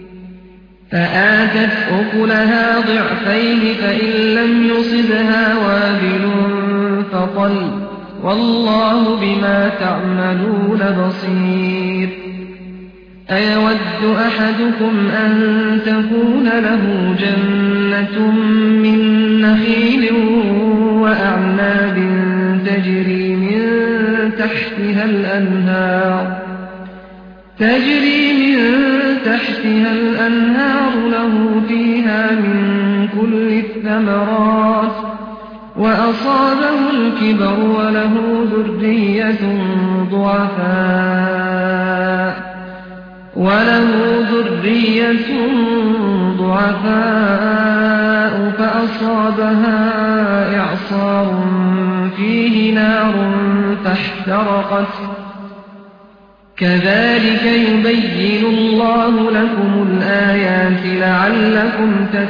A: فآتت أكلها ضعفين فإن لم يصبها وابل فطل والله بما تعملون بصير أيود أحدكم أن تكون له جنة من نخيل وأعناب تجري من تحتها الأنهار تجري من تحتها الأنهار له فيها من كل الثمرات وأصابه الكبر وله ذرية ضعفاء وله ذرية ضعفاء فأصابها إعصار فيه نار فاحترقت كذلك يبين الله لكم الآيات لعلكم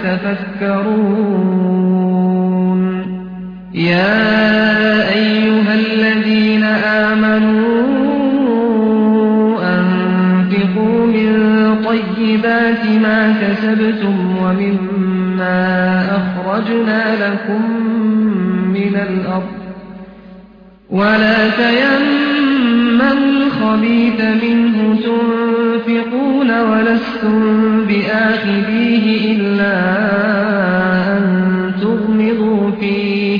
A: تتفكرون يا أيها الذين آمنوا أنفقوا من طيبات ما كسبتم ومما أخرجنا لكم من الأرض ولا تيمموا الخبيث منه تنفقون ولستم بآخذيه إلا أن تغمضوا فيه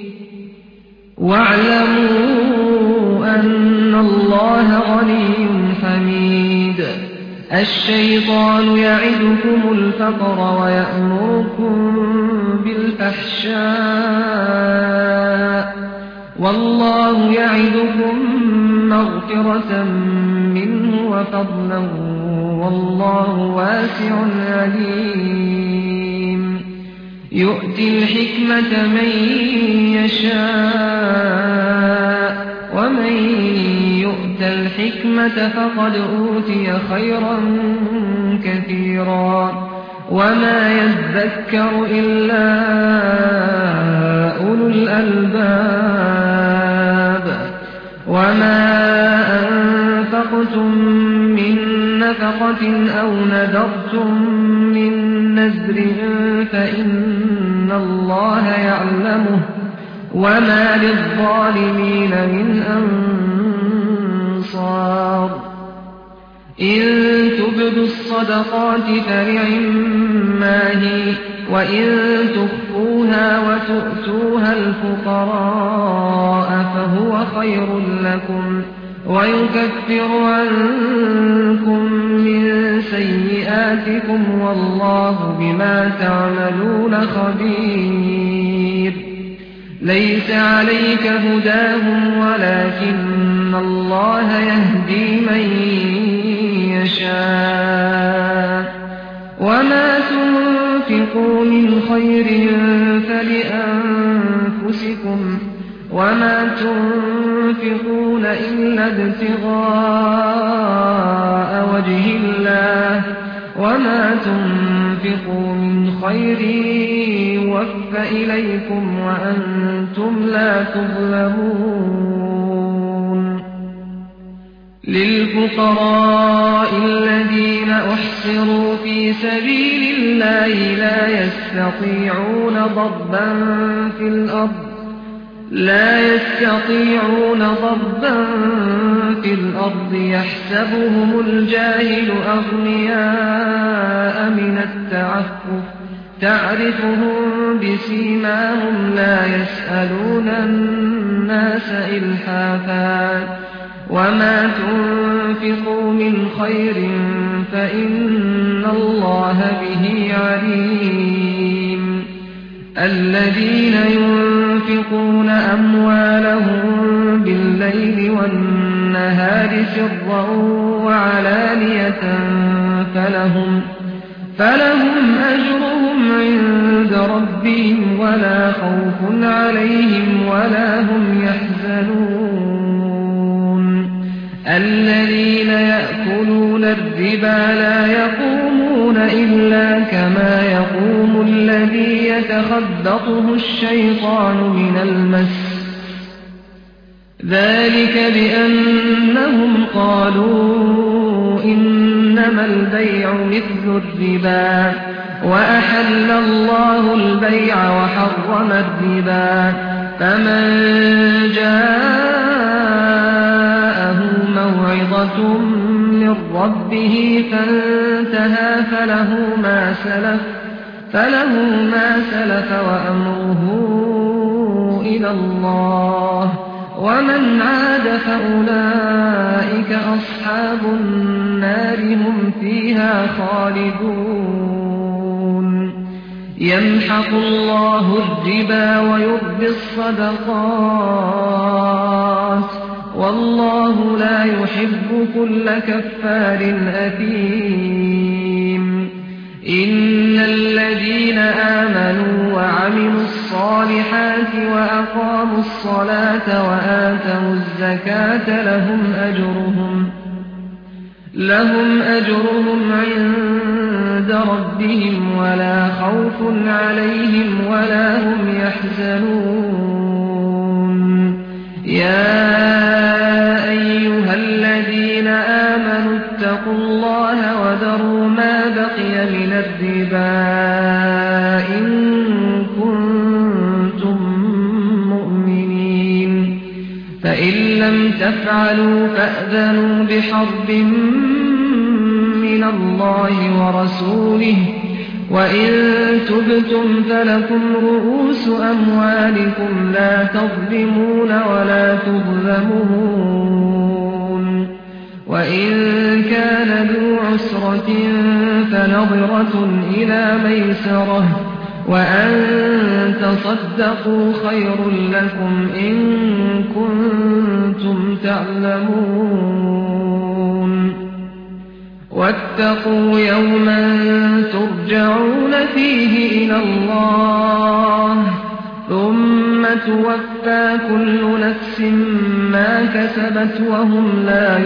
A: واعلموا أن الله غني حميد الشيطان يعدكم الفقر ويأمركم بالفحشاء والله يعدكم مغفرة منه وفضلا والله واسع عليم يؤتي الحكمة من يشاء ومن يؤت الحكمة فقد أوتي خيرا كثيرا وما يذكر إلا أولو الألباب وما أنفقتم من نفقة أو نذرتم من نذر فإن الله يعلمه وما للظالمين من أنصار إن تبدوا الصدقات فنعما هي وإن تخفوها وتؤتوها الفقراء فهو خير لكم ويكفر عنكم من سيئاتكم والله بما تعملون خبير ليس عليك هداهم ولكن الله يهدي من يشاء وما تنفقوا من خير فلأنفسكم وما تنفقون إلا ابتغاء وجه الله وما تنفقوا من خير يوفى إليكم وأنتم لا تظلمون للفقراء الذين أحصروا في سبيل الله لا يستطيعون ضربا في الأرض لا يستطيعون ضربا في الأرض يحسبهم الجاهل أغنياء من التعفف تعرفهم بسيماهم لا يسألون الناس إلحافا وما تنفقوا من خير فإن الله به عليم الذين ينفقون أموالهم بالليل والنهار سرا وعلانية فلهم, فلهم أجرهم عند ربهم ولا خوف عليهم ولا هم يحزنون الذين يأكلون الربا لا يقومون إلا كما يقوم الذي يتخبطه الشيطان من المس ذلك بأنهم قالوا إنما البيع مثل الربا وأحل الله البيع وحرم الربا فمن جاءه موعظة من ربه فانتهى فله ما سلف فله ما سلف وأمره إلى الله ومن عاد فأولئك أصحاب النار هم فيها خالدون يمحق الله الربا ويربي الصدقات والله لا يحب كل كفار أثيم إن الذين آمنوا وعملوا الصالحات وأقاموا الصلاة وآتوا الزكاة لهم أجرهم لهم أجرهم عند ربهم ولا خوف عليهم ولا هم يحزنون يا أيها الذين آمنوا اتقوا الله وذروا ما بقي من الربا إن كنتم مؤمنين فإن لم تفعلوا فأذنوا بحرب من الله ورسوله وإن تبتم فلكم رؤوس أموالكم لا تظلمون ولا تظلمون وإن كان ذو عسرة فنظرة إلى ميسرة وأن تصدقوا خير لكم إن كنتم تعلمون واتقوا يوما ترجعون فيه إلى الله ثم توفى كل نفس ما كسبت وهم لا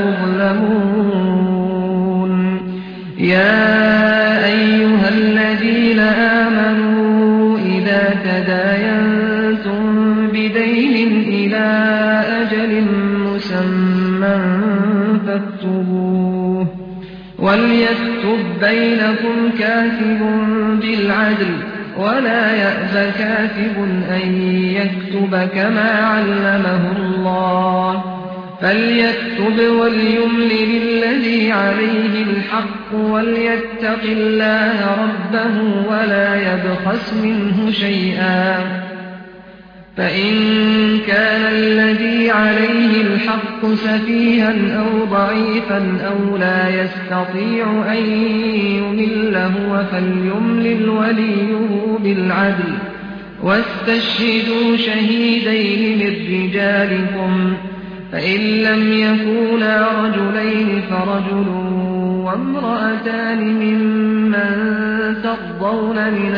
A: يظلمون يا أيها الذين آمنوا إذا تداينتم بدين إلى أجل مسمى فاكتبوه وليكتب بينكم كاتب بالعدل ولا يأب كاتب أن يكتب كما علمه الله فليكتب وليملل الذي عليه الحق وليتق الله ربه ولا يبخس منه شيئا فإن كان الذي عليه الحق سفيها أو ضعيفا أو لا يستطيع أن يمل هو فليملل وليه بالعدل واستشهدوا شهيدين من رجالكم فإن لم يكونا رجلين فرجل وامرأتان ممن ترضون من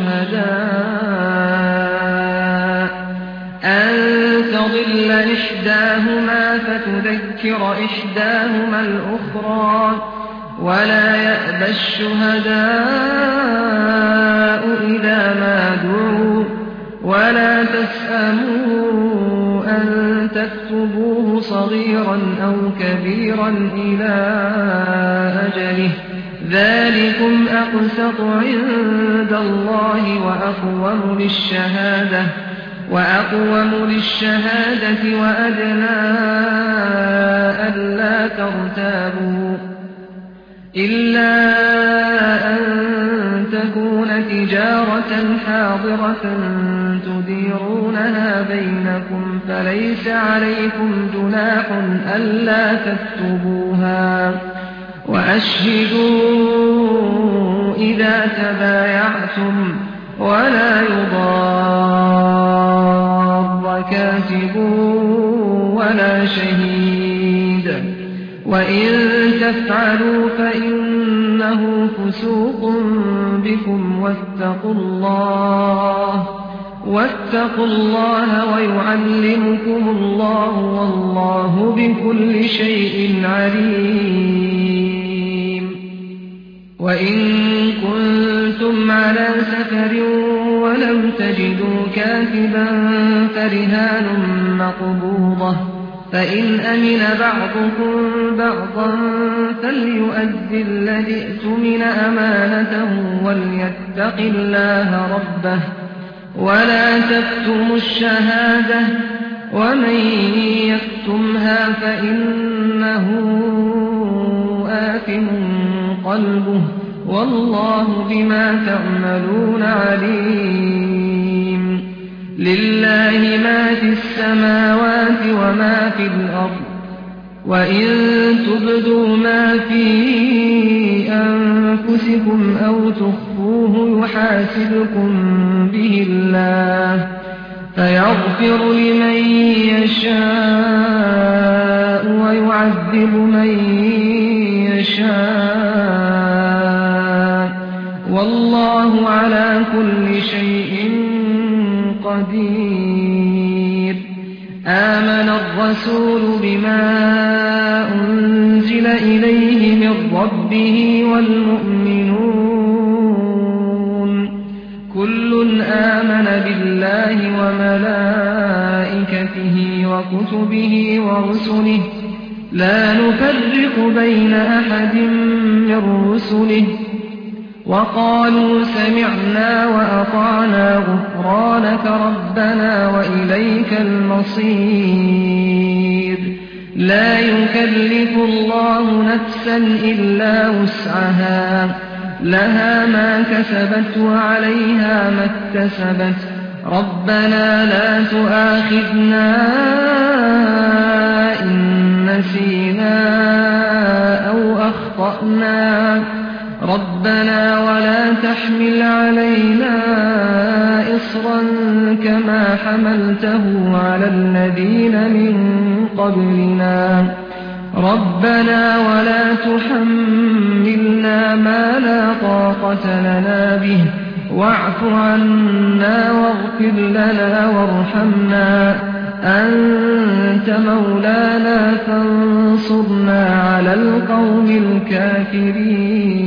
A: الشهداء أن تضل إحداهما فتذكر إحداهما الأخرى ولا يأبى الشهداء إذا ما دعوا ولا تسأموا أن تكتبوه صغيرا أو كبيرا إلى أجله ذلكم أقسط عند الله وأقوم للشهادة وأقوم للشهادة وأدنى ألا ترتابوا إلا أن تكون تجارة حاضرة تديرونها بينكم
B: فليس عليكم جناح ألا تكتبوها وأشهدوا إذا تبايعتم ولا يضار كاتب ولا شهيد وإن تفعلوا فإنه فسوق بكم واتقوا الله واتقوا الله ويعلمكم الله والله بكل شيء عليم. وإن كنتم على سفر ولم تجدوا كاتبا فرهان مقبوضة فإن أمن بعضكم بعضا فليؤدي الذي ائتمن أمانته وليتق الله ربه ولا تكتموا الشهادة ومن يكتمها فإنه آثم قلبه والله بما تعملون عليم. لله ما في السماوات وما في الأرض وإن تبدوا ما في أنفسكم أو تخفوه يحاسبكم به الله فيغفر لمن يشاء ويعذب من يشاء والله على كل شيء قدير. آمن الرسول بما أنزل إليه من ربه والمؤمنون كل آمن بالله وملائكته وكتبه ورسله لا نفرق بين أحد من رسله وقالوا سمعنا وأطعنا غفرانك ربنا وإليك المصير. لا يكلف الله نفسا إلا وسعها لها ما كسبت وعليها ما اكتسبت ربنا لا تؤاخذنا إن نسينا أو أخطأنا ربنا ولا تحمل علينا إصرا كما حملته على الذين من قبلنا ربنا ولا تحملنا ما لا طاقة لنا به واعف عنا واغفر لنا وارحمنا أنت مولانا فانصرنا على القوم الكافرين.